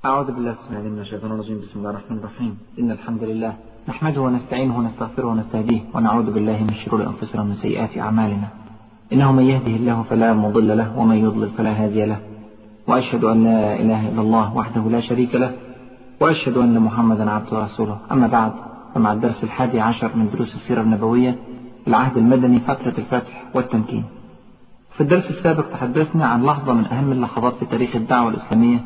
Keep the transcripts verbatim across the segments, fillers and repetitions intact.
أعوذ بالله السميع العليم من الشيطان الرجيم. بسم الله الرحمن الرحيم. إن الحمد لله نحمده ونستعينه ونستغفره ونستهديه ونعوذ بالله من شرور أنفسنا ومن سيئات أعمالنا. إنه من يهده الله فلا مضل له ومن يضلل فلا هادي له، وأشهد أن لا إله إلا الله وحده لا شريك له، وأشهد أن محمدا عبده ورسوله. أما بعد، فمع الدرس الحادي عشر من دروس السيرة النبوية العهد المدني فترة الفتح والتمكين. في الدرس السابق تحدثنا عن لحظة من أهم اللحظات في تاريخ الدعوة الإسلامية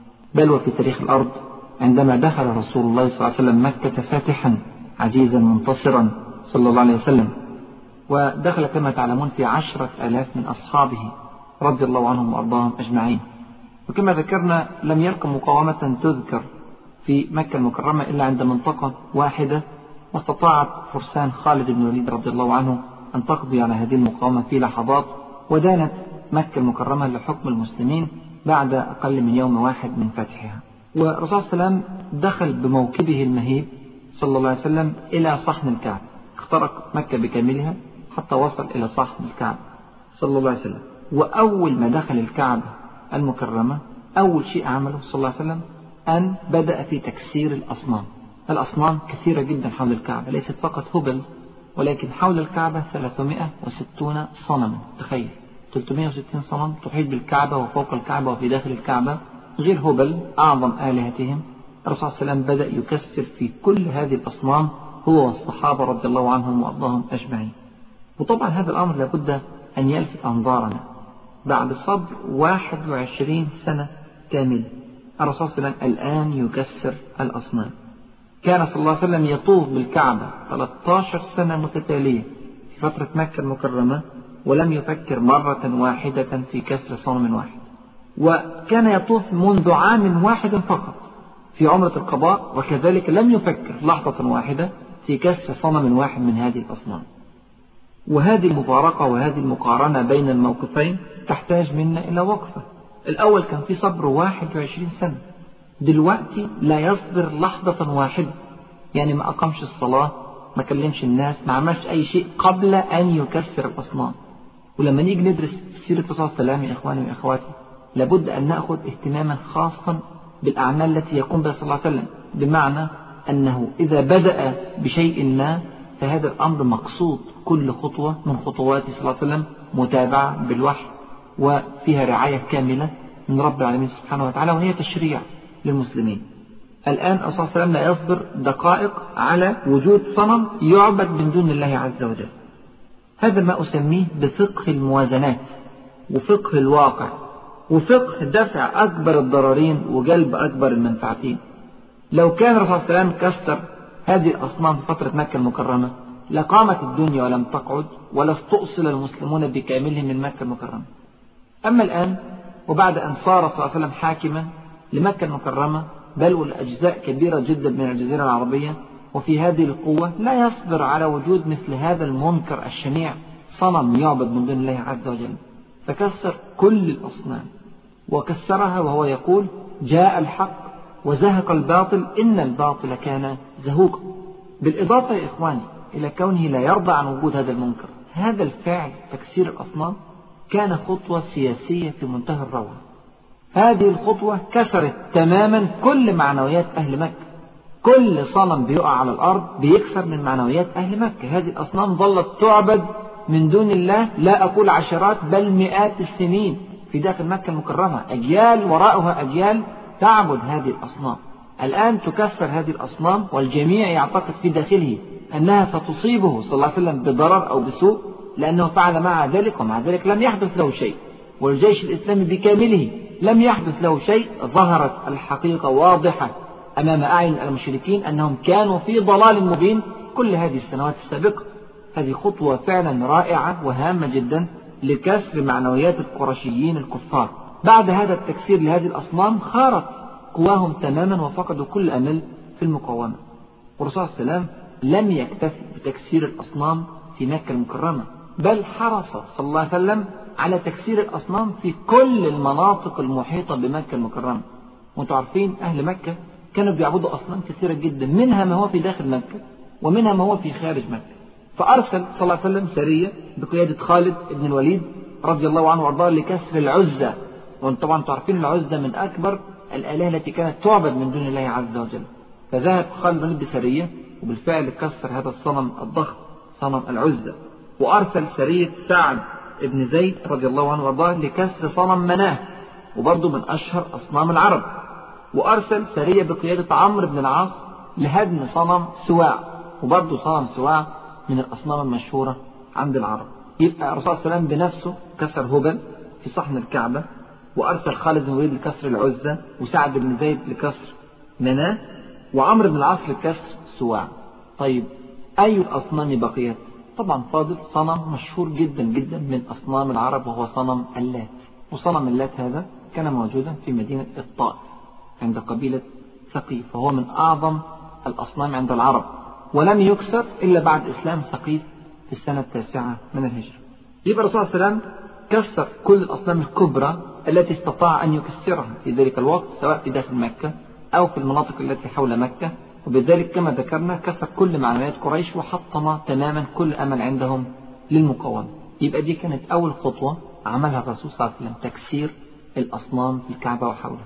بل وفي تاريخ الأرض، عندما دخل رسول الله صلى الله عليه وسلم مكة فاتحا عزيزا منتصرا صلى الله عليه وسلم، ودخل كما تعلمون في عشرة آلاف من أصحابه رضي الله عنهم وأرضاهم أجمعين. وكما ذكرنا لم يلقى مقاومة تذكر في مكة المكرمة إلا عند منطقة واحدة، واستطاعت فرسان خالد بن الوليد رضي الله عنه أن تقضي على هذه المقاومة في لحظات، ودانت مكة المكرمة لحكم المسلمين بعد أقل من يوم واحد من فتحها. والرسول صلى الله عليه وسلم دخل بموكبه المهيب صلى الله عليه وسلم إلى صحن الكعبة، اخترق مكة بكاملها حتى وصل إلى صحن الكعبة صلى الله عليه وسلم. وأول ما دخل الكعبة المكرمة أول شيء عمله صلى الله عليه وسلم أن بدأ في تكسير الأصنام. الأصنام كثيرة جدا حول الكعبة، ليست فقط هبل، ولكن حول الكعبة ثلاثمائة وستون صنما. تخيل ثلاثمائة وستين صنم تحيط بالكعبة وفوق الكعبة وفي داخل الكعبة، غير هبل أعظم آلهتهم. الرسول صلى الله عليه وسلم بدأ يكسر في كل هذه الأصنام هو والصحابة رضي الله عنهم وأرضاهم أجمعين. وطبعا هذا الأمر لابد أن يلفت أنظارنا بعد صبر واحد وعشرين سنة كاملة. الرسول صلى الله عليه وسلم الآن يكسر الأصنام. كان صلى الله عليه وسلم يطوف بالكعبة ثلاثة عشر سنة متتالية في فترة مكة المكرمة، ولم يفكر مرة واحدة في كسر صنم واحد. وكان يطوف منذ عام واحد فقط في عمرة القضاء، وكذلك لم يفكر لحظة واحدة في كسر صنم واحد من هذه الأصنام. وهذه المفارقة وهذه المقارنة بين الموقفين تحتاج منا إلى وقفة. الأول كان في صبر واحد وعشرين سنة، دلوقتي لا يصبر لحظة واحدة، يعني ما أقامش الصلاة، ما كلمش الناس، ما عملش أي شيء قبل أن يكسر الأصنام. ولما نيجي ندرس سيرة الرسول صلى الله عليه وسلم يا إخواني وأخواتي لابد أن نأخذ اهتماما خاصا بالأعمال التي يقوم بها صلى الله عليه وسلم، بمعنى أنه إذا بدأ بشيء ما فهذا الأمر مقصود، كل خطوة من خطوات صلى الله عليه وسلم متابعة بالوحي وفيها رعاية كاملة من رب العالمين سبحانه وتعالى، وهي تشريع للمسلمين. الآن الرسول صلى الله عليه وسلم لا يصبر دقائق على وجود صنم يعبد من دون الله عز وجل. هذا ما أسميه بفقه الموازنات وفقه الواقع وفقه دفع أكبر الضررين وجلب أكبر المنفعتين. لو كان الرسول صلى الله عليه وسلم كسر هذه الأصنام في فترة مكة المكرمة لقامت الدنيا ولم تقعد، ولا استؤصل المسلمون بكاملهم من مكة المكرمة. أما الآن وبعد أن صار صلى الله عليه وسلم حاكما لمكة المكرمة بل والأجزاء كبيرة جدا من الجزيرة العربية، وفي هذه القوة لا يصبر على وجود مثل هذا المنكر الشنيع، صنم يعبد من دون الله عز وجل، فكسر كل الأصنام وكسرها وهو يقول جاء الحق وزهق الباطل إن الباطل كان زهوقا. بالإضافة يا إخواني إلى كونه لا يرضى عن وجود هذا المنكر، هذا الفعل تكسير الأصنام كان خطوة سياسية في منتهى الروعة. هذه الخطوة كسرت تماما كل معنويات أهل مكة، كل صنم بيقع على الأرض بيكسر من معنويات أهل مكة. هذه الأصنام ظلت تعبد من دون الله لا أقول عشرات بل مئات السنين في داخل مكة المكرمة، أجيال وراءها أجيال تعبد هذه الأصنام. الآن تكسر هذه الأصنام والجميع يعتقد في داخله أنها ستصيبه صلى الله عليه وسلم بضرر أو بسوء، لأنه فعل مع ذلك، ومع ذلك لم يحدث له شيء، والجيش الإسلامي بكامله لم يحدث له شيء. ظهرت الحقيقة واضحة أمام أعين المشركين أنهم كانوا في ضلال مبين كل هذه السنوات السابقة. هذه خطوة فعلا رائعة وهامة جدا لكسر معنويات القرشيين الكفار. بعد هذا التكسير لهذه الأصنام خارت قواهم تماما وفقدوا كل أمل في المقاومة. والرسول صلى الله عليه وسلم لم يكتفي بتكسير الأصنام في مكة المكرمة، بل حرص صلى الله عليه وسلم على تكسير الأصنام في كل المناطق المحيطة بمكة المكرمة. وانتم عارفين أهل مكة كانوا بيعبدوا أصنام كثيرة جدا، منها ما هو في داخل مكة ومنها ما هو في خارج مكة. فأرسل صلى الله عليه وسلم سرية بقيادة خالد بن الوليد رضي الله عنه وارضاه لكسر العزة. وانتم طبعا تعرفين العزة من أكبر الآلهة التي كانت تعبد من دون الله عز وجل. فذهب خالد بن الوليد بسرية وبالفعل كسر هذا الصنم الضخم صنم العزة، وأرسل سرية سعد بن زيد رضي الله عنه وارضاه لكسر صنم مناه وبرضه من أشهر أصنام العرب، وأرسل سرية بقيادة عمرو بن العاص لهدم صنم سواع وبرضه صنم سواع من الأصنام المشهورة عند العرب. يبقى الرسول صلى الله عليه وسلم بنفسه كسر هبل في صحن الكعبة، وأرسل خالد بن الوليد لكسر العزة، وسعد بن زيد لكسر مناه، وعمرو بن العاص لكسر سواع. طيب أي الأصنام بقيت؟ طبعا فاضل صنم مشهور جدا جدا من أصنام العرب وهو صنم اللات. وصنم اللات هذا كان موجودا في مدينة الطائف عند قبيلة ثقيف، فهو من أعظم الأصنام عند العرب، ولم يكسر إلا بعد إسلام ثقيف في السنة التاسعة من الهجرة. يبقى الرسول صلى الله عليه وسلم كسر كل الأصنام الكبرى التي استطاع أن يكسرها في ذلك الوقت، سواء في داخل مكة أو في المناطق التي حول مكة، وبذلك كما ذكرنا كسر كل معنويات قريش وحطم تماما كل أمل عندهم للمقاومة. يبقى دي كانت أول خطوة عملها الرسول صلى الله عليه وسلم، تكسير الأصنام في الكعبة وحولها.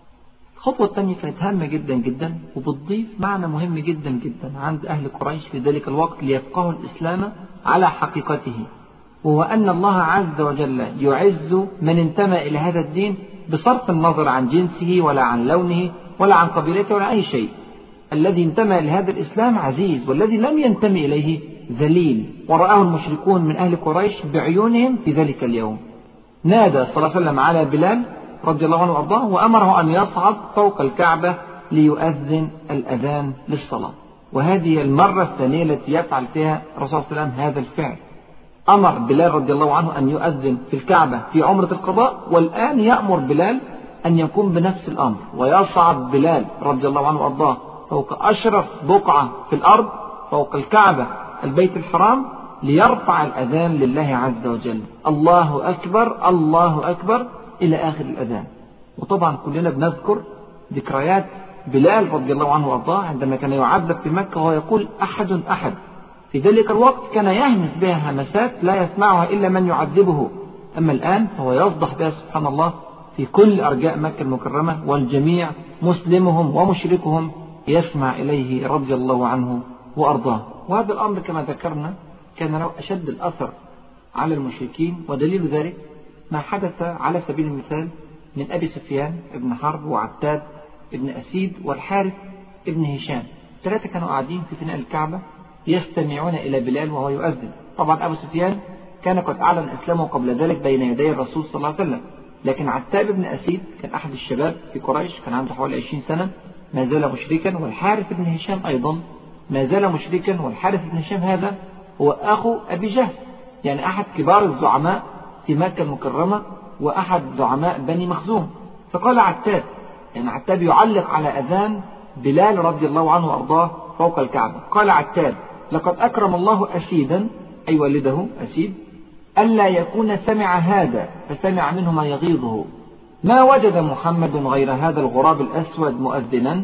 الخطوة الثانية كانت هامة جدا جدا وبتضيف معنى مهم جدا جدا عند أهل قريش في ذلك الوقت ليفقهوا الإسلام على حقيقته، وهو أن الله عز وجل يعز من انتمى إلى هذا الدين بصرف النظر عن جنسه ولا عن لونه ولا عن قبيلته ولا أي شيء. الذي انتمى لهذا الإسلام عزيز، والذي لم ينتمي إليه ذليل. ورآه المشركون من أهل قريش بعيونهم في ذلك اليوم. نادى صلى الله عليه وسلم على بلال رضي الله عنه وأرضاه وأمره أن يصعد فوق الكعبة ليؤذن الأذان للصلاة، وهذه المرة الثانية التي يفعل فيها الرسول صلى الله عليه وسلم هذا الفعل. أمر بلال رضي الله عنه أن يؤذن في الكعبة في عمرة القضاء، والآن يأمر بلال أن يقوم بنفس الأمر ويصعد بلال رضي الله عنه وأرضاه فوق أشرف بقعة في الأرض فوق الكعبة البيت الحرام ليرفع الأذان لله عز وجل. الله أكبر الله أكبر إلى آخر الأذان. وطبعا كلنا بنذكر ذكريات بلال رضي الله عنه وأرضاه عندما كان يعذب في مكة وهو يقول أحد أحد. في ذلك الوقت كان يهمس بها همسات لا يسمعها إلا من يعذبه، أما الآن فهو يصدح بها سبحان الله في كل أرجاء مكة المكرمة، والجميع مسلمهم ومشركهم يسمع إليه رضي الله عنه وأرضاه. وهذا الأمر كما ذكرنا كان له أشد الأثر على المشركين، ودليل ذلك ما حدث على سبيل المثال من أبي سفيان ابن حرب وعتاب ابن أسيد والحارث ابن هشام. ثلاثة كانوا قاعدين في فناء الكعبة يستمعون إلى بلال وهو يؤذن. طبعا أبو سفيان كان قد أعلن إسلامه قبل ذلك بين يدي الرسول صلى الله عليه وسلم، لكن عتاب ابن أسيد كان أحد الشباب في قريش، كان عنده حوالي عشرين سنة، ما زال مشركا. والحارث بن هشام أيضا ما زال مشركا، والحارث بن هشام هذا هو أخو أبي جهل، يعني أحد كبار الزعماء في مكة المكرمة وأحد زعماء بني مخزوم. فقال عتاب، يعني عتاب يعلق على أذان بلال رضي الله عنه وأرضاه فوق الكعبة، قال عتاب: لقد أكرم الله أسيدا، أي والده أسيد، ألا يكون سمع هذا فسمع منه ما يغيظه، ما وجد محمد غير هذا الغراب الأسود مؤذنا.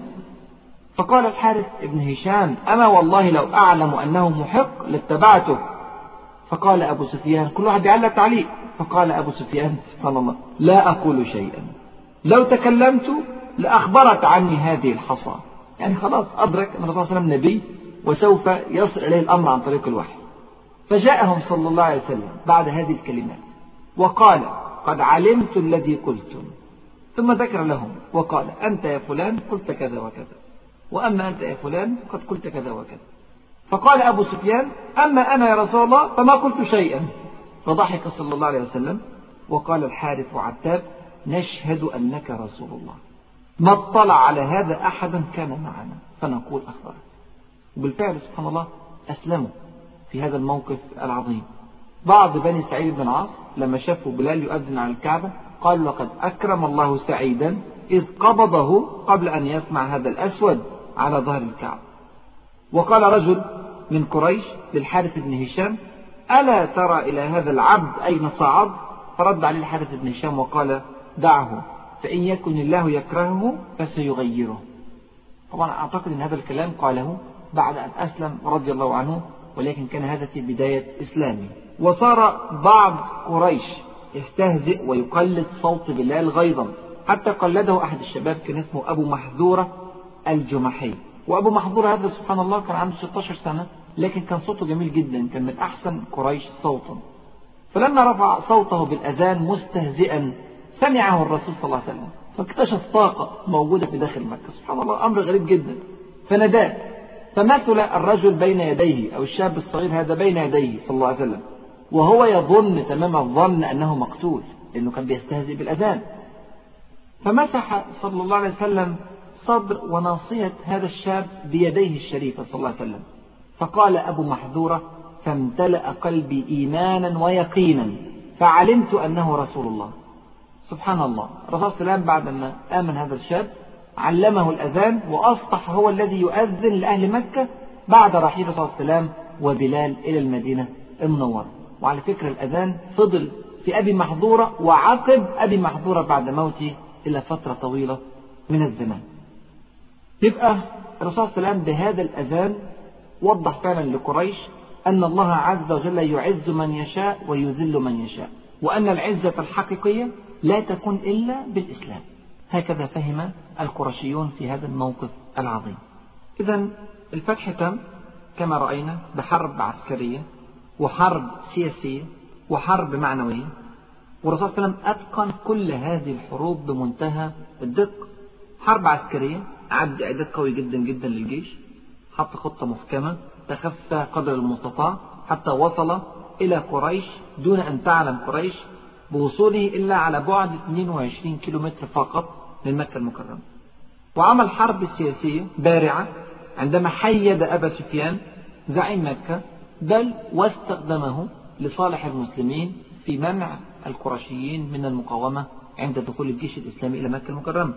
فقال الحارث ابن هشام: أما والله لو أعلم أنه محق لاتبعته. فقال أبو سفيان، كل واحد بيعلق تعليق، فقال أبو سفيان سبحان الله: لا أقول شيئا، لو تكلمت لأخبرت عني هذه الحصى. يعني خلاص أدرك أن الرسول صلى الله عليه وسلم نبي وسوف يصل إليه الأمر عن طريق الوحي. فجاءهم صلى الله عليه وسلم بعد هذه الكلمات وقال: قد علمت الذي قلتم. ثم ذكر لهم وقال: أنت يا فلان قلت كذا وكذا، وأما أنت يا فلان قد قلت كذا وكذا. فقال أبو سفيان: أما أنا يا رسول الله فما قلت شيئا. فضحك صلى الله عليه وسلم وقال الحارث وعتاب: نشهد أنك رسول الله، ما اطلع على هذا أحد كان معنا فنقول أخبرك. وبالفعل سبحان الله أسلموا في هذا الموقف العظيم. بعض بني سعيد بن عاص لما شافوا بلال يؤذن على الكعبة قالوا: لقد أكرم الله سعيدا إذ قبضه قبل أن يسمع هذا الأسود على ظهر الكعبة. وقال رجل من قريش للحارث بن هشام: ألا ترى إلى هذا العبد أين صعد؟ فرد عليه الحارث بن هشام وقال: دعه، فإن يكن الله يكرهه فسيغيره. طبعا أعتقد أن هذا الكلام قاله بعد أن أسلم رضي الله عنه، ولكن كان هذا في بداية إسلامه. وصار بعض قريش يستهزئ ويقلد صوت بلال غيظا، حتى قلده أحد الشباب كان اسمه أبو محذورة الجمحي. وأبو محذورة هذا سبحان الله كان عنده ستة عشر سنة، لكن كان صوته جميل جدا، كان من أحسن قريش صوتا. فلما رفع صوته بالأذان مستهزئا سمعه الرسول صلى الله عليه وسلم، فاكتشف طاقة موجودة في داخل مكة، سبحان الله أمر غريب جدا. فناداه، فمثل الرجل بين يديه أو الشاب الصغير هذا بين يديه صلى الله عليه وسلم، وهو يظن تمام الظن أنه مقتول لأنه كان بيستهزئ بالأذان. فمسح صلى الله عليه وسلم صدر وناصية هذا الشاب بيديه الشريفة صلى الله عليه وسلم، فقال أبو محذورة: فامتلأ قلبي إيمانا ويقينا فعلمت أنه رسول الله. سبحان الله، الرسول صلى الله عليه وسلم بعد ما آمن هذا الشاب علمه الأذان، وأصبح هو الذي يؤذن لأهل مكة بعد رحيل الرسول صلى الله عليه وسلم وبلال إلى المدينة المنورة. وعلى فكرة الأذان فضل في أبي محذورة وعقب أبي محذورة بعد موته إلى فترة طويلة من الزمان. يبقى الرسول صلى الله عليه وسلم بهذا الأذان وضح فعلا لقريش أن الله عز وجل يعز من يشاء ويذل من يشاء، وأن العزة الحقيقية لا تكون إلا بالإسلام. هكذا فهم القرشيون في هذا الموقف العظيم. إذن الفتح تم كما رأينا بحرب عسكرية وحرب سياسية وحرب معنوية، والرسول صلى الله عليه وسلم أتقن كل هذه الحروب بمنتهى الدقة. حرب عسكرية عد إعداد قوي جدا جدا للجيش، حط خطة محكمة، تخفى قدر المستطاع حتى وصل إلى قريش دون أن تعلم قريش بوصوله إلا على بعد اثنين وعشرين كيلومتر فقط من مكة المكرمة. وعمل حرب سياسية بارعة عندما حيد أبا سفيان زعيم مكة، بل واستخدمه لصالح المسلمين في منع القرشيين من المقاومة عند دخول الجيش الإسلامي إلى مكة المكرمة.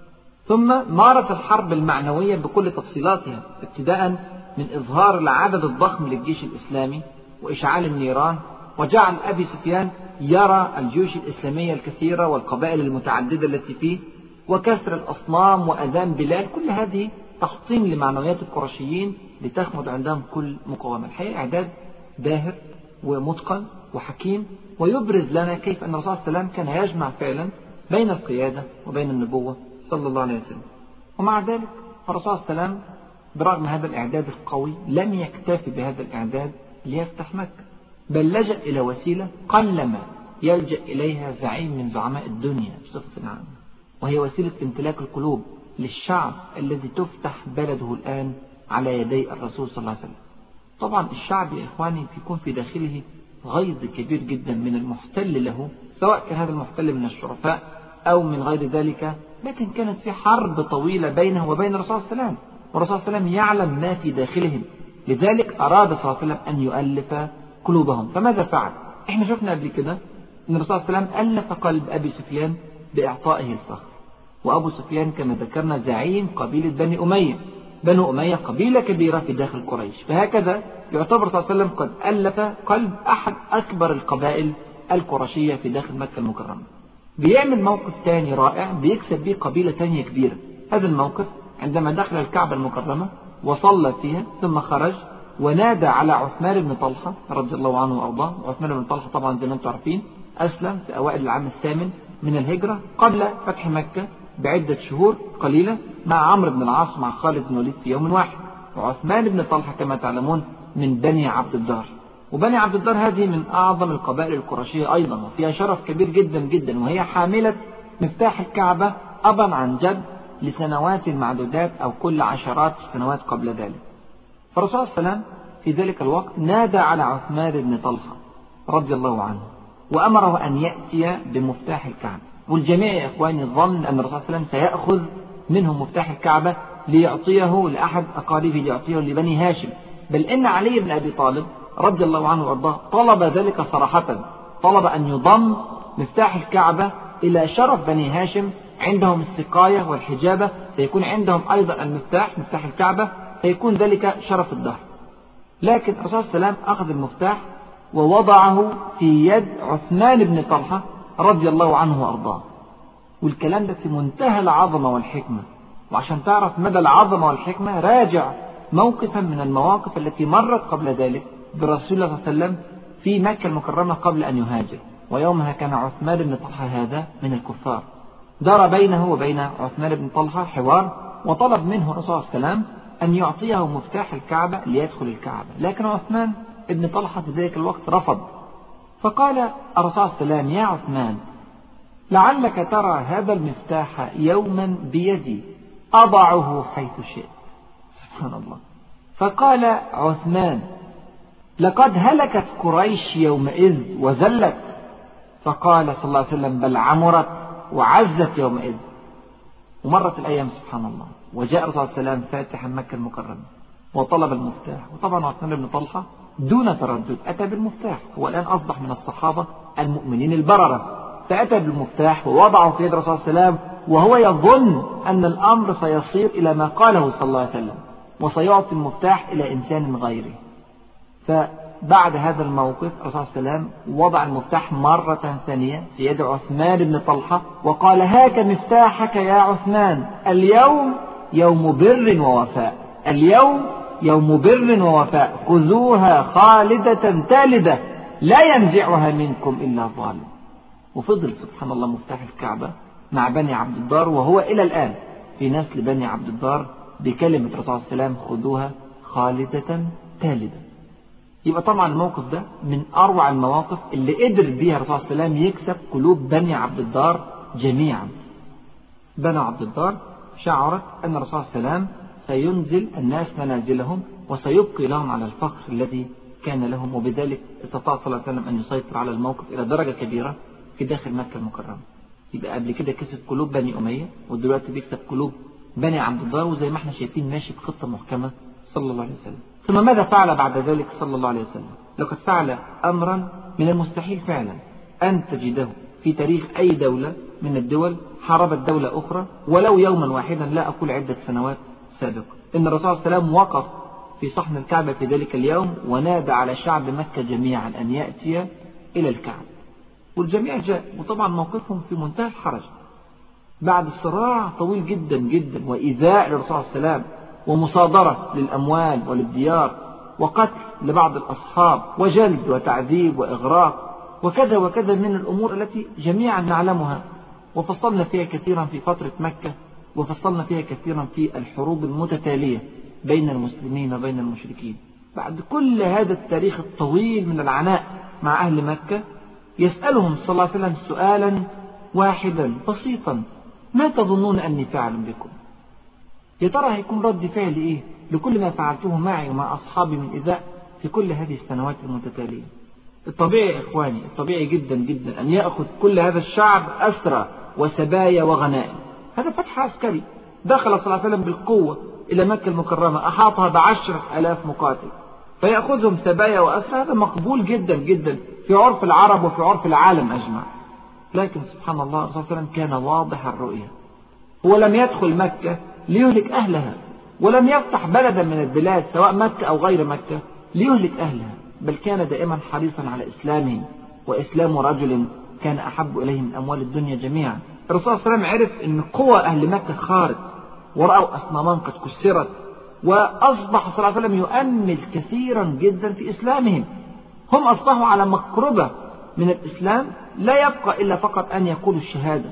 ثم مارس الحرب المعنوية بكل تفصيلاتها، ابتداء من إظهار العدد الضخم للجيش الإسلامي وإشعال النيران، وجعل أبي سفيان يرى الجيوش الإسلامية الكثيرة والقبائل المتعددة التي فيه، وكسر الأصنام وأذان بلال، كل هذه تحطيم لمعنويات القرشيين لتخمد عندهم كل مقاومة. الحقيقة إعداد باهر ومتقن وحكيم، ويبرز لنا كيف أن الرسول صلى الله عليه وسلم كان يجمع فعلا بين القيادة وبين النبوة صلى الله عليه وسلم. ومع ذلك الرسول صلى الله عليه وسلم برغم هذا الإعداد القوي لم يكتفي بهذا الإعداد ليفتح مكة، بل لجأ إلى وسيلة قلما يلجأ إليها زعيم من زعماء الدنيا بصفة عامة، وهي وسيلة امتلاك القلوب للشعب الذي تفتح بلده الآن على يدي الرسول صلى الله عليه وسلم. طبعا الشعب يا إخواني بيكون في داخله غيظ كبير جدا من المحتل له، سواء كان هذا المحتل من الشرفاء أو من غير ذلك، لكن كانت في حرب طويلة بينه وبين الرسول صلى الله عليه وسلم، والرسول صلى الله عليه وسلم يعلم ما في داخلهم، لذلك أراد صلى الله عليه وسلم أن يؤلف قلوبهم. فماذا فعل؟ احنا شفنا قبل كده أن الرسول صلى الله عليه وسلم ألف قلب أبي سفيان بإعطائه الفخر، وأبو سفيان كما ذكرنا زعيم قبيلة بني أمية، بنو أمية قبيلة كبيرة في داخل قريش، فهكذا يعتبر صلى الله عليه وسلم قد ألف قلب أحد أكبر القبائل القرشية في داخل مكة المكرمة. بيعمل موقف تاني رائع بيكسب به قبيلة تانية كبيرة. هذا الموقف عندما دخل الكعبة المكرمة وصلى فيها ثم خرج ونادى على عثمان بن طلحة رضي الله عنه وأرضاه. وعثمان بن طلحة طبعا زي ما انتم عارفين أسلم في أوائل العام الثامن من الهجرة قبل فتح مكة بعدة شهور قليلة، مع عمرو بن العاص مع خالد بن الوليد في يوم واحد. وعثمان بن طلحة كما تعلمون من بني عبد الدار، وبني عبد الدار هذه من أعظم القبائل القرشية أيضا، وفيها شرف كبير جدا جدا، وهي حاملة مفتاح الكعبة أبا عن جد لسنوات معدودات أو كل عشرات السنوات قبل ذلك. فالرسول صلى الله عليه وسلم في ذلك الوقت نادى على عثمان بن طلحة رضي الله عنه وأمره أن يأتي بمفتاح الكعبة. والجميع يا إخواني ظن أن الرسول صلى الله عليه وسلم سيأخذ منه مفتاح الكعبة ليعطيه لأحد أقاربه، ليعطيه لبني هاشم، بل إن علي بن أبي طالب رضي الله عنه وأرضاه طلب ذلك صراحة، طلب أن يضم مفتاح الكعبة إلى شرف بني هاشم، عندهم السقاية والحجابة، فيكون عندهم أيضا المفتاح مفتاح الكعبة، فيكون ذلك شرف الدهر. لكن الرسول صلى الله عليه وسلم أخذ المفتاح ووضعه في يد عثمان بن طلحة رضي الله عنه وأرضاه. والكلام ده في منتهى العظمة والحكمة، وعشان تعرف مدى العظمة والحكمة راجع موقفا من المواقف التي مرت قبل ذلك برسول الله صلى الله عليه وسلم في مكة المكرمة قبل أن يهاجر، ويومها كان عثمان بن طلحة هذا من الكفار. دار بينه وبين عثمان بن طلحة حوار، وطلب منه الرسول صلى الله عليه وسلم أن يعطيه مفتاح الكعبة ليدخل الكعبة، لكن عثمان بن طلحة في ذلك الوقت رفض. فقال الرسول صلى الله عليه وسلم: يا عثمان، لعلك ترى هذا المفتاح يوما بيدي أضعه حيث شئت. سبحان الله. فقال عثمان: لقد هلكت قريش يومئذ وذلت. فقال صلى الله عليه وسلم: بل عمرت وعزت يومئذ. ومرت الأيام سبحان الله، وجاء الرسول صلى الله عليه وسلم فاتحا مكة المكرمة وطلب المفتاح، وطبعا عثمان بن طلحة دون تردد أتى بالمفتاح. هو الآن أصبح من الصحابة المؤمنين البررة، فأتى بالمفتاح ووضعه في يد الرسول صلى الله عليه وسلم، وهو يظن أن الأمر سيصير إلى ما قاله صلى الله عليه وسلم، وسيعطي المفتاح إلى إنسان غيره. فبعد هذا الموقف الرسول صلى الله عليه وسلم وضع المفتاح مرة ثانية في يد عثمان بن طلحة وقال: هاك مفتاحك يا عثمان، اليوم يوم بر ووفاء، اليوم يوم بر ووفاء، خذوها خالدة تالدة لا ينزعها منكم إلا ظالم. وفضل سبحان الله مفتاح الكعبة مع بني عبد الدار، وهو إلى الآن في نسل بني عبد الدار بكلمة الرسول صلى الله عليه وسلم: خذوها خالدة تالدة. يبقى طبعا الموقف ده من أروع المواقف اللي قدر بيها الرسول صلى الله عليه وسلم يكسب قلوب بني عبد الدار جميعا. بني عبد الدار شعرت أن الرسول صلى الله عليه وسلم سينزل الناس منازلهم وسيبقي لهم على الفقر الذي كان لهم، وبذلك استطاع صلى الله عليه وسلم أن يسيطر على الموقف إلى درجة كبيرة في داخل مكة المكرمة. يبقى قبل كده كسب قلوب بني أمية، ودلوقتي بيكسب قلوب بني عبد الدار، وزي ما احنا شايفين ماشي بخطة محكمة صلى الله عليه وسلم. ثم ماذا فعل بعد ذلك صلى الله عليه وسلم؟ لقد فعل أمرا من المستحيل فعلا أن تجده في تاريخ أي دولة من الدول حاربت دولة أخرى ولو يوما واحدا، لا أقول عدة سنوات سابقة. إن الرسول صلى الله عليه وسلم وقف في صحن الكعبة في ذلك اليوم ونادى على شعب مكة جميعا أن يأتي إلى الكعبة، والجميع جاء، وطبعا موقفهم في منتهى الحرج بعد صراع طويل جدا جدا وإيذاء للرسول صلى الله عليه وسلم ومصادرة للأموال وللديار وقتل لبعض الأصحاب وجلد وتعذيب وإغراق وكذا وكذا من الأمور التي جميعا نعلمها، وفصلنا فيها كثيرا في فترة مكة، وفصلنا فيها كثيرا في الحروب المتتالية بين المسلمين وبين المشركين. بعد كل هذا التاريخ الطويل من العناء مع أهل مكة يسألهم صلى الله عليه وسلم سؤالا واحدا بسيطا: ما تظنون أني فاعل بكم؟ يا ترى هيكون رد فعل إيه لكل ما فعلته معي ومع أصحابي من إيذاء في كل هذه السنوات المتتالية؟ الطبيعي يا إخواني، الطبيعي جدا جدا أن يأخذ كل هذا الشعب أسرى وسبايا وغنائم. هذا فتح عسكري، دخل صلى الله عليه وسلم بالقوة إلى مكة المكرمة، أحاطها بعشرة آلاف مقاتل، فيأخذهم سبايا وأسرى. هذا مقبول جدا جدا في عرف العرب وفي عرف العالم أجمع. لكن سبحان الله الرسول صلى الله عليه وسلم كان واضح الرؤية، هو لم يدخل مكة ليهلك أهلها، ولم يفتح بلدا من البلاد سواء مكة أو غير مكة ليهلك أهلها، بل كان دائما حريصا على إسلامهم، وإسلام رجل كان أحب إليه من أموال الدنيا جميعا. الرسول صلى الله عليه وسلم عرف أن قوى أهل مكة خارت، ورأوا أصناما قد كسرت، وأصبح صلى الله عليه وسلم يؤمل كثيرا جدا في إسلامهم. هم أصبحوا على مقربة من الإسلام، لا يبقى إلا فقط أن يقولوا الشهادة.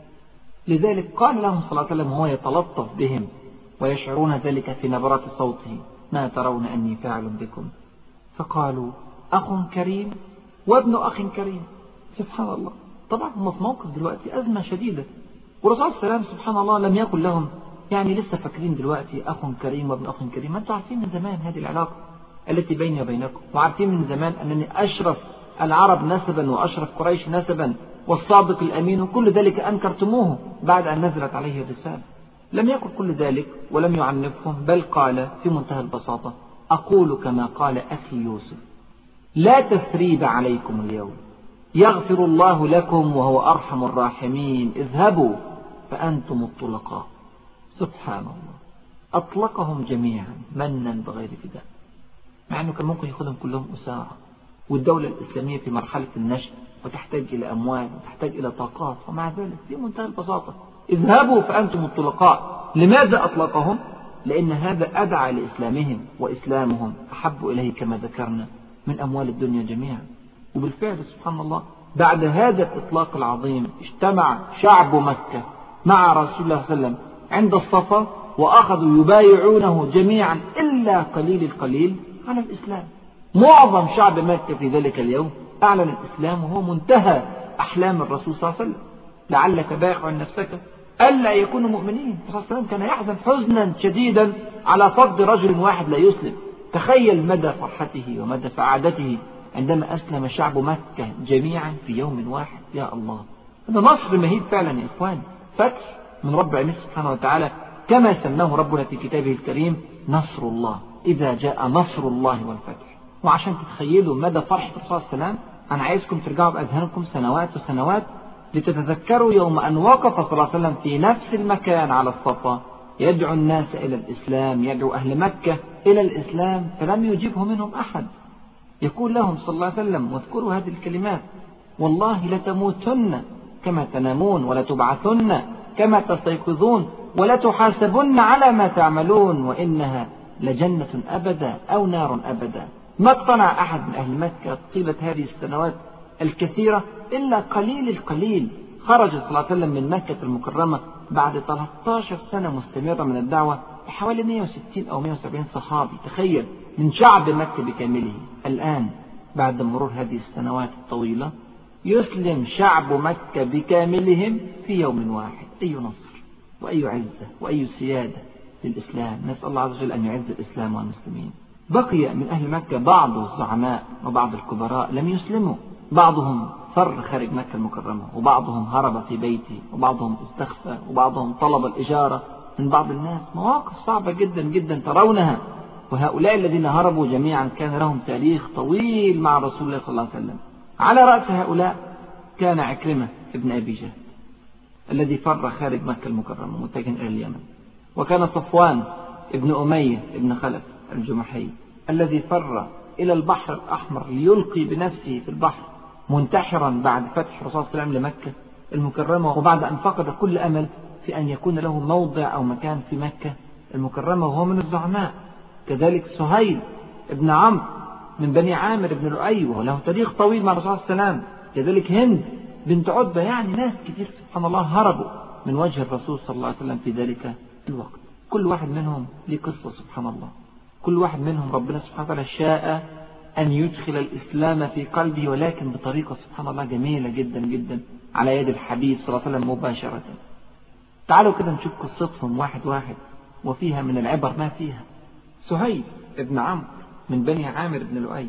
لذلك قال لهم صلى الله عليه وسلم وهو يتلطف بهم ويشعرون ذلك في نبرات صوته: ما ترون أني فاعل بكم؟ فقالوا: أخ كريم وابن أخ كريم. سبحان الله. طبعا هم في موقف دلوقتي أزمة شديدة، والرسول صلى الله عليه وسلم سبحان الله لم يقل لهم يعني لسه فاكرين دلوقتي أخ كريم وابن أخ كريم؟ ما أنتم عارفين من زمان هذه العلاقة التي بيني وبينكم، وعارفين من زمان أنني أشرف العرب نسبا وأشرف قريش نسبا والصادق الأمين، وكل ذلك أنكرتموه بعد أن نزلت عليه الرسالة. لم يقل كل ذلك ولم يعنفهم، بل قال في منتهى البساطة: أقول كما قال أخي يوسف: لا تثريب عليكم اليوم، يغفر الله لكم وهو أرحم الراحمين، اذهبوا فأنتم الطلقاء. سبحان الله، أطلقهم جميعا منا بغير فداء، مع أنه كان ممكن يأخذهم كلهم أسارى، والدولة الإسلامية في مرحلة النشأ وتحتاج إلى أموال وتحتاج إلى طاقات، ومع ذلك في منتهى البساطة: اذهبوا فأنتم الطلقاء. لماذا أطلقهم؟ لأن هذا أدعى لإسلامهم، وإسلامهم أحب إليه كما ذكرنا من أموال الدنيا جميعا. وبالفعل سبحان الله بعد هذا الإطلاق العظيم اجتمع شعب مكة مع رسول الله صلى الله عليه وسلم عند الصفا، وأخذوا يبايعونه جميعا إلا قليل القليل على الإسلام. معظم شعب مكة في ذلك اليوم أعلن الإسلام، وهو منتهى أحلام الرسول صلى الله عليه وسلم. لعلك باخع نفسك ألا يكونوا مؤمنين. الرسول صلى الله عليه وسلم كان يحزن حزنا شديدا على فقد رجل واحد لا يسلم. تخيل مدى فرحته ومدى سعادته عندما أسلم شعب مكة جميعا في يوم واحد. يا الله، هذا نصر مهيب فعلا يا إخوان، فتح من رب العالمين سبحانه وتعالى، كما سماه ربنا في كتابه الكريم نصر الله، إذا جاء نصر الله والفتح. وعشان تتخيلوا مدى فرحة الرسول صلى الله عليه وسلم، أنا عايزكم ترجعوا بأذهانكم سنوات وسنوات لتتذكروا يوم أن وقف صلى الله عليه وسلم في نفس المكان على الصفا يدعو الناس إلى الإسلام، يدعو أهل مكة إلى الإسلام، فلم يجيبه منهم أحد. يقول لهم صلى الله عليه وسلم، واذكروا هذه الكلمات: والله لتموتن كما تنامون، ولتبعثن كما تستيقظون، ولتحاسبن على ما تعملون، وإنها لجنة أبدا أو نار أبدا. ما اقتنع أحد من أهل مكة طيلة هذه السنوات الكثيرة إلا قليل القليل. خرج صلى الله عليه وسلم من مكة المكرمة بعد ثلاثة عشر سنة مستمرة من الدعوة بحوالي مئة وستين أو مئة وسبعين صحابي، تخيل، من شعب مكة بكامله. الآن بعد مرور هذه السنوات الطويلة يسلم شعب مكة بكاملهم في يوم واحد. أي نصر وأي عزة وأي سيادة للإسلام. نسأل الله عز وجل أن يعز الإسلام والمسلمين. بقي من أهل مكة بعض الزعماء وبعض الكبراء لم يسلموا، بعضهم فر خارج مكة المكرمة، وبعضهم هرب في بيته، وبعضهم استخفى، وبعضهم طلب الإجارة من بعض الناس. مواقف صعبة جدا جدا ترونها. وهؤلاء الذين هربوا جميعا كان لهم تاريخ طويل مع رسول الله صلى الله عليه وسلم. على رأس هؤلاء كان عكرمة ابن أبي جهل الذي فر خارج مكة المكرمة متجها إلى اليمن، وكان صفوان ابن أمية ابن خلف الجمحي الذي فر إلى البحر الأحمر ليلقي بنفسه في البحر منتحرا بعد فتح الرسول صلى الله عليه وسلم لمكة المكرمة، وبعد أن فقد كل أمل في أن يكون له موضع أو مكان في مكة المكرمة، وهو من الزعماء. كذلك سهيل ابن عمرو من بني عامر بن لؤي، وهو له تاريخ طويل مع الرسول صلى الله عليه وسلم. كذلك هند بنت عتبة. يعني ناس كتير سبحان الله هربوا من وجه الرسول صلى الله عليه وسلم في ذلك الوقت. كل واحد منهم له قصة سبحان الله. كل واحد منهم ربنا سبحانه وتعالى شاء أن يدخل الإسلام في قلبه، ولكن بطريقة سبحان الله جميلة جدا جدا على يد الحبيب صلى الله عليه وسلم مباشرة. تعالوا كده نشوف قصتهم واحد واحد، وفيها من العبر ما فيها. سهيل ابن عمرو من بني عامر بن لؤي،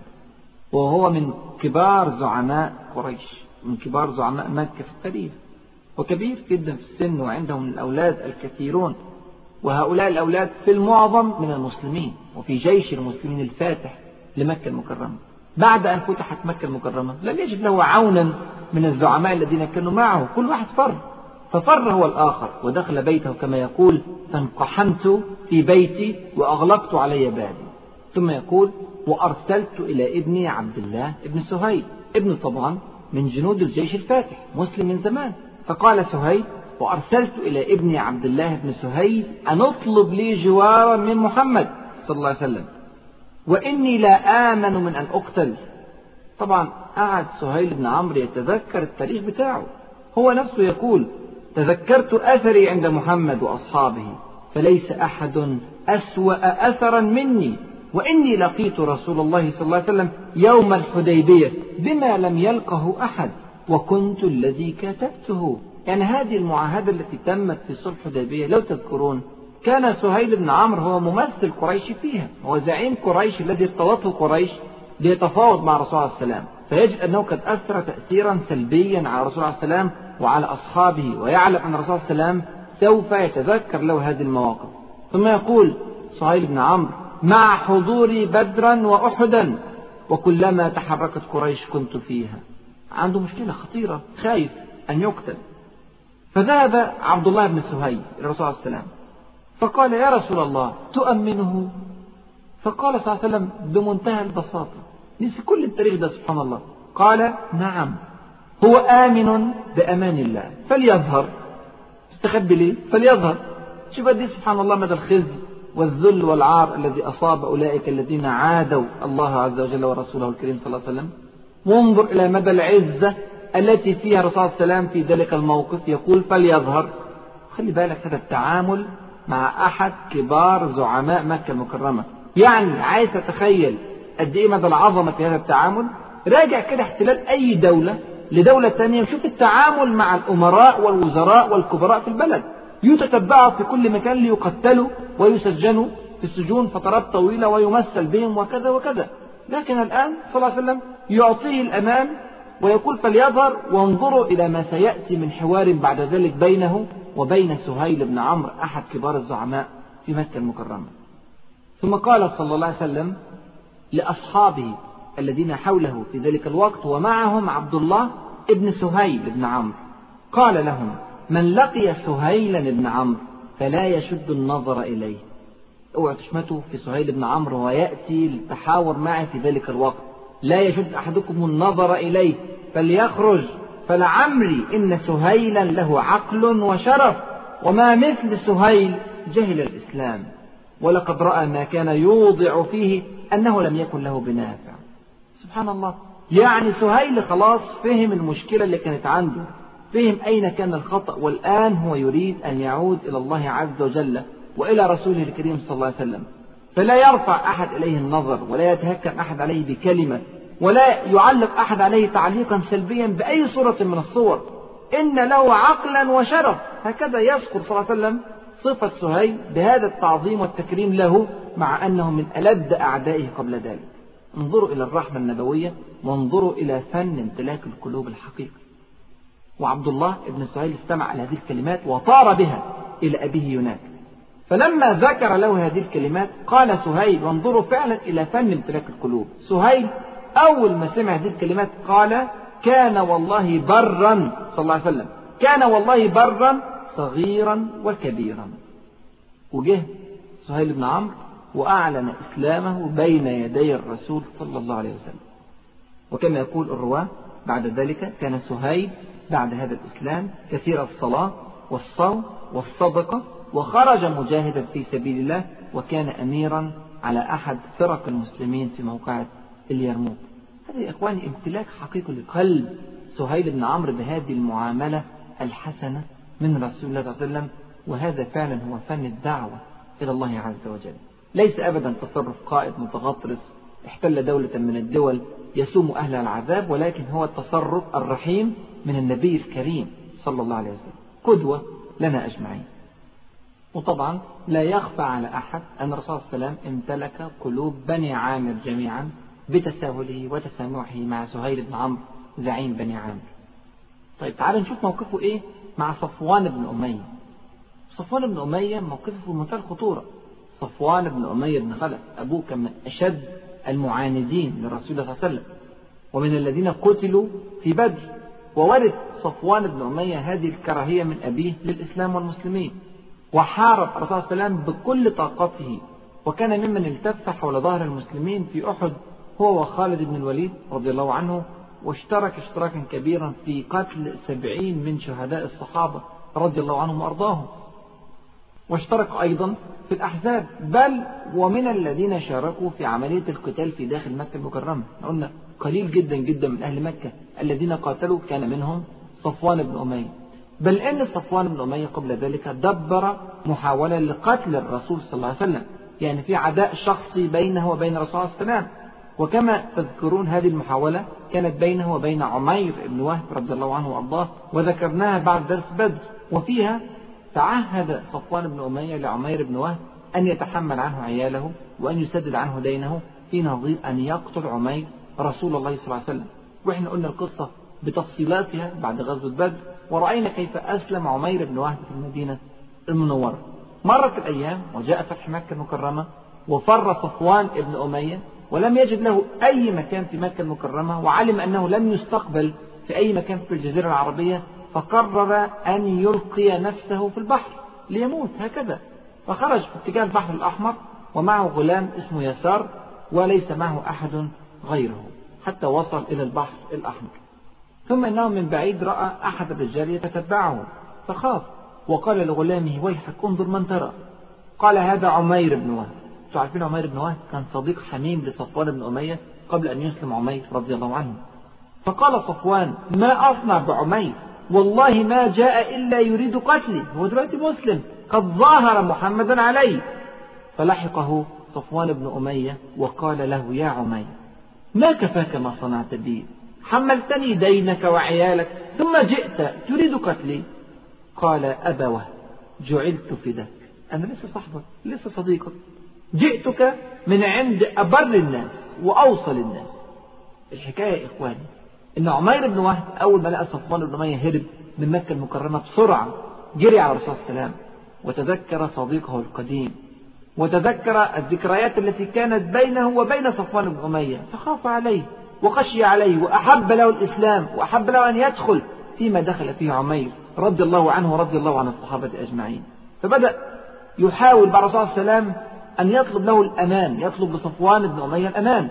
وهو من كبار زعماء قريش، من كبار زعماء مكة في التاريخ، وكبير جدا في السن، وعندهم من الأولاد الكثيرون، وهؤلاء الأولاد في المعظم من المسلمين وفي جيش المسلمين الفاتح لمكة المكرمة. بعد أن فتحت مكة المكرمة لم يجد له عونا من الزعماء الذين كانوا معه، كل واحد فر، ففر هو الآخر ودخل بيته كما يقول: فانقحمت في بيتي وأغلقت علي بابي. ثم يقول: وأرسلت إلى ابني عبد الله ابن سهيل، ابن طبعا من جنود الجيش الفاتح، مسلم من زمان. فقال سهيل: وأرسلت إلى ابني عبد الله بن سهيل أن أطلب لي جوارا من محمد صلى الله عليه وسلم، وإني لا آمن من أن أقتل. طبعا قعد سهيل بن عمرو يتذكر التاريخ بتاعه، هو نفسه يقول: تذكرت أثري عند محمد وأصحابه، فليس أحد أسوأ أثرا مني، وإني لقيت رسول الله صلى الله عليه وسلم يوم الحديبية بما لم يلقه أحد، وكنت الذي كاتبته. يعني هذه المعاهدة التي تمت في صلح الحديبية لو تذكرون، كان سهيل بن عمرو هو ممثل قريش فيها، هو زعيم قريش الذي ارتضته قريش ليتفاوض مع رسول الله صلى الله عليه وسلم، فيجد أنه قد أثر تأثيرا سلبيا على رسول الله صلى الله عليه وسلم وعلى أصحابه، ويعلم أن الرسول صلى الله عليه وسلم سوف يتذكر له هذه المواقف. ثم يقول سهيل بن عمرو: مع حضوري بدرا وأحدا، وكلما تحركت قريش كنت فيها. عنده مشكلة خطيرة، خايف أن يقتل. فذهب عبد الله بن سهيل إلى الرسول صلى الله عليه وسلم فقال: يا رسول الله تؤمنه؟ فقال صلى الله عليه وسلم بمنتهى البساطة، نسي كل التاريخ ده سبحان الله، قال: نعم، هو آمن بأمان الله، فليظهر. استخبي ليه؟ فليظهر. شوف دي سبحان الله مدى الخزي والذل والعار الذي أصاب أولئك الذين عادوا الله عز وجل ورسوله الكريم صلى الله عليه وسلم، وانظر إلى مدى العزة التي فيها الرسول صلى الله عليه وسلم في ذلك الموقف يقول فليظهر. خلي بالك هذا التعامل مع أحد كبار زعماء مكة المكرمة، يعني عايز تتخيل قد إيه مدى العظمة في هذا التعامل. راجع كده احتلال أي دولة لدولة تانية وشوف التعامل مع الأمراء والوزراء والكبراء في البلد، يتتبعوا في كل مكان ليقتلوا ويسجنوا في السجون فترات طويلة ويمثل بهم وكذا وكذا. لكن الآن صلى الله عليه وسلم يعطيه الأمان ويقول فليظهر، وانظروا إلى ما سيأتي من حوار بعد ذلك بينه وبين سهيل بن عمرو أحد كبار الزعماء في مكة المكرمة. ثم قال صلى الله عليه وسلم لأصحابه الذين حوله في ذلك الوقت ومعهم عبد الله ابن سهيل بن عمرو، قال لهم من لقي سهيلا بن عمرو فلا يشد النظر إليه. اوعوا تشمتوا في سهيل بن عمرو ويأتي للتحاور معه في ذلك الوقت، لا يشد أحدكم النظر إليه فليخرج، فلعمري إن سهيلا له عقل وشرف، وما مثل سهيل جهل الإسلام، ولقد رأى ما كان يوضع فيه أنه لم يكن له بنافع. سبحان الله، يعني سهيل خلاص فهم المشكلة اللي كانت عنده، فهم أين كان الخطأ، والآن هو يريد أن يعود إلى الله عز وجل وإلى رسوله الكريم صلى الله عليه وسلم، فلا يرفع أحد إليه النظر ولا يتهكم أحد عليه بكلمة ولا يعلق أحد عليه تعليقا سلبيا بأي صورة من الصور. إن له عقلا وشرف، هكذا يذكر صلى الله عليه وسلم صفة سهيل بهذا التعظيم والتكريم له، مع أنه من ألد أعدائه قبل ذلك. انظروا إلى الرحمة النبوية وانظروا إلى فن امتلاك القلوب الحقيقي. وعبد الله ابن سهيل استمع إلى هذه الكلمات وطار بها إلى أبيه هناك، فلما ذكر له هذه الكلمات قال سهيل، وانظروا فعلا إلى فن امتلاك القلوب، سهيل أول ما سمع هذه الكلمات قال كان والله برا صلى الله عليه وسلم، كان والله برا صغيرا وكبيرا. وجه سهيل بن عمرو وأعلن إسلامه بين يدي الرسول صلى الله عليه وسلم. وكما يقول الرواة بعد ذلك كان سهيل بعد هذا الإسلام كثير الصلاة والصوم والصدقة، وخرج مجاهدا في سبيل الله، وكان أميرا على أحد فرق المسلمين في موقعة اليرموك. هذا يا إخواني امتلاك حقيقي لقلب سهيل بن عمرو بهذه المعاملة الحسنة من رسول الله صلى الله عليه وسلم، وهذا فعلا هو فن الدعوة إلى الله عز وجل. ليس أبدا تصرف قائد متغطرس احتل دولة من الدول يسوم أهل العذاب، ولكن هو التصرف الرحيم من النبي الكريم صلى الله عليه وسلم، قدوة لنا أجمعين. وطبعا لا يخفى على أحد أن الرسول صلى الله عليه وسلم امتلك قلوب بني عامر جميعا بتساهله وتسامحه مع سهيل بن عمرو زعيم بني عامر. طيب تعالوا نشوف موقفه إيه مع صفوان بن أمية. صفوان بن أمية موقفه في منتهى الخطورة. صفوان بن أمية بن خلف أبوه كان من أشد المعاندين للرسول صلى الله عليه وسلم، ومن الذين قتلوا في بدر، وورث صفوان بن أمية هذه الكراهية من أبيه للإسلام والمسلمين، وحارب الرسول صلى الله عليه وسلم بكل طاقته، وكان ممن التف حول ظهر المسلمين في أحد هو وخالد بن الوليد رضي الله عنه، واشترك اشتراكا كبيرا في قتل سبعين من شهداء الصحابة رضي الله عنهم وأرضاهم، واشترك أيضا في الأحزاب، بل ومن الذين شاركوا في عملية القتال في داخل مكة المكرمة. قلنا قليل جدا جدا من أهل مكة الذين قاتلوا كان منهم صفوان بن أمية، بل أن صفوان بن أمية قبل ذلك دبر محاولة لقتل الرسول صلى الله عليه وسلم، يعني في عداء شخصي بينه وبين الرسول صلى الله عليه وسلم. وكما تذكرون هذه المحاولة كانت بينه وبين عمير بن وهب رضي الله عنه وأرضاه، وذكرناها بعد درس بدر، وفيها تعهد صفوان بن أمية لعمير بن وهب أن يتحمل عنه عياله وأن يسدد عنه دينه في نظير أن يقتل عمير رسول الله صلى الله عليه وسلم. وإحنا قلنا القصة بتفصيلاتها بعد غزوة بدر، ورأينا كيف أسلم عمير بن وهب في المدينة المنورة. مرت الأيام وجاء فتح مكة المكرمة، وفر صفوان بن أمية ولم يجد له أي مكان في مكة المكرمة، وعلم أنه لن يستقبل في أي مكان في الجزيرة العربية، فقرر أن يلقي نفسه في البحر ليموت هكذا. فخرج في اتجاه البحر الأحمر ومعه غلام اسمه يسار، وليس معه أحد غيره، حتى وصل إلى البحر الأحمر. ثم إنه من بعيد رأى أحد الرجال يتتبعه فخاف وقال لغلامه ويحك انظر من ترى. قال هذا عمير بن وهب. تعرفين عمير بن وهب كان صديق حميم لصفوان بن أمية قبل أن يسلم عمير رضي الله عنه. فقال صفوان: ما أصنع بعمير؟ والله ما جاء إلا يريد قتلي، هو دلوقتي مسلم، قد ظاهر محمدا عليه. فلحقه صفوان بن أمية وقال له: يا عمير، ما كفاك ما صنعت بي؟ حملتني دينك وعيالك ثم جئت تريد قتلي. قال: أبا وهب، جعلت فداك، أنا لسه صاحبك، لسه صديقك، جئتك من عند أبر الناس وأوصل الناس. الحكاية يا إخواني إن عمير بن وهب أول ما لقى صفوان بن أمية هرب من مكة المكرمة بسرعة، جري على الرسول صلى الله عليه وسلم وتذكر صديقه القديم، وتذكر الذكريات التي كانت بينه وبين صفوان بن أمية، فخاف عليه وخشي عليه وأحب له الإسلام وأحب له أن يدخل فيما دخل فيه عمير رضي الله عنه ورضي الله عن الصحابة أجمعين. فبدأ يحاول بعد الرسول صلى الله عليه وسلم أن يطلب له الأمان، يطلب لصفوان بن أمية الأمان.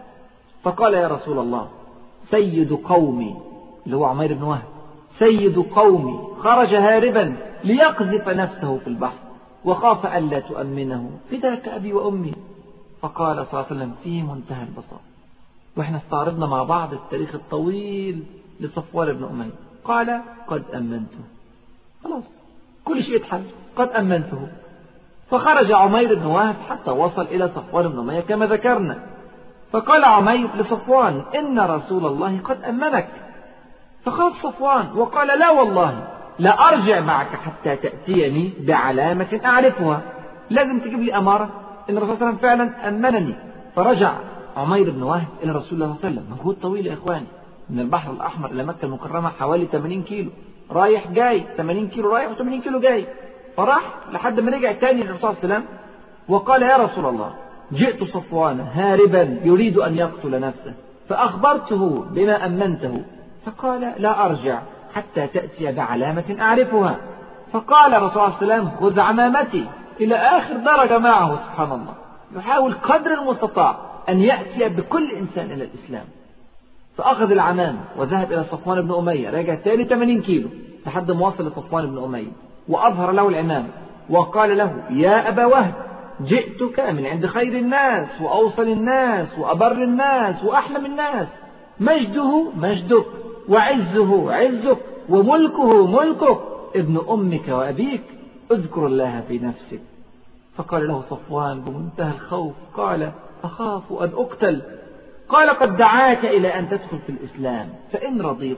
فقال: يا رسول الله، سيد قومي، اللي هو عمير بن وهب، سيد قومي خرج هاربا ليقذف نفسه في البحر وخاف ألا تؤمنه، فداك أبي وأمي. فقال صلى الله عليه وسلم في منتهى البساطة، وإحنا استعرضنا مع بعض التاريخ الطويل لصفوان بن أمية، قال: قد أمنته، خلاص كل شيء اتحل، قد أمنته. فخرج عمير بن وهب حتى وصل إلى صفوان بن أمية كما ذكرنا. فقال عمير لصفوان: إن رسول الله قد أمنك. فخاف صفوان وقال: لا والله لا أرجع معك حتى تأتيني بعلامة أعرفها، لازم تجيب لي أمارة إن الرسول صلى الله عليه وسلم فعلا أمنني. فرجع عمير بن وهب إلى رسول الله صلى الله عليه وسلم، مجهود طويل يا إخواني، من البحر الأحمر إلى مكة المكرمة حوالي ثمانين كيلو رايح جاي، ثمانين كيلو رايح وثمانين كيلو جاي. فراح لحد ما رجع تاني للرسول صلى الله عليه وسلم وقال: يا رسول الله، جئت صفوان هاربا يريد أن يقتل نفسه، فأخبرته بما أمنته، فقال: لا أرجع حتى تأتي بعلامة أعرفها. فقال الرسول صلى الله عليه وسلم: خذ عمامتي، إلى آخر درجة معه. سبحان الله، يحاول قدر المستطاع أن يأتي بكل إنسان إلى الإسلام. فأخذ العمام وذهب إلى صفوان بن أمية، رجع تاني ثمانين كيلو لحد ما وصل لصفوان بن أمية وأظهر له العمام وقال له: يا أبا وهب، جئتك من عند خير الناس وأوصل الناس وأبر الناس وأحلم الناس، مجده مجدك وعزه عزك وملكه ملكك، ابن أمك وأبيك، اذكر الله في نفسك. فقال له صفوان بمنتهى الخوف، قال: أخاف أن أقتل. قال: قد دعاك إلى أن تدخل في الإسلام، فإن رضيت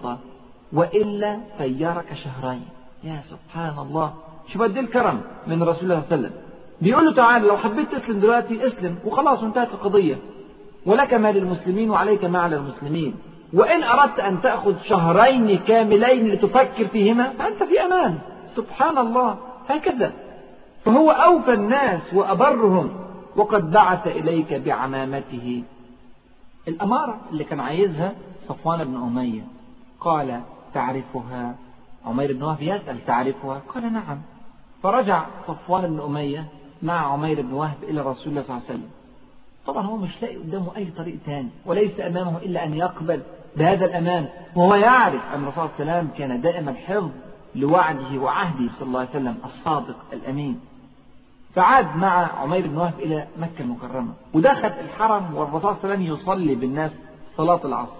وإلا سيرك شهرين. يا سبحان الله، شوف قد الكرم من رسول الله صلى الله عليه وسلم، بيقول له: تعال لو حبيت تسلم دلوقتي اسلم وخلاص وانتهت القضية، ولك ما للمسلمين وعليك ما على المسلمين، وإن أردت أن تأخذ شهرين كاملين لتفكر فيهما فأنت في أمان. سبحان الله، هكذا. فهو أوفى الناس وأبرهم، وقد بعث إليك بعمامته. الأمارة اللي كان عايزها صفوان بن أمية، قال: تعرفها؟ عمير بن وهب يسأل: تعرفها؟ قال: نعم. فرجع صفوان بن أمية مع عمير بن وهب إلى رسول الله صلى الله عليه وسلم. طبعا هو مش لاقي قدامه أي طريق تاني، وليس أمامه إلا أن يقبل بهذا الأمان، وهو يعرف أن الرسول صلى الله عليه وسلم كان دائما حفظ لوعده وعهده صلى الله عليه وسلم الصادق الأمين. فعاد مع عمير بن وهب إلى مكة المكرمة، ودخل الحرم والرسول صلى الله عليه وسلم يصلي بالناس صلاة العصر.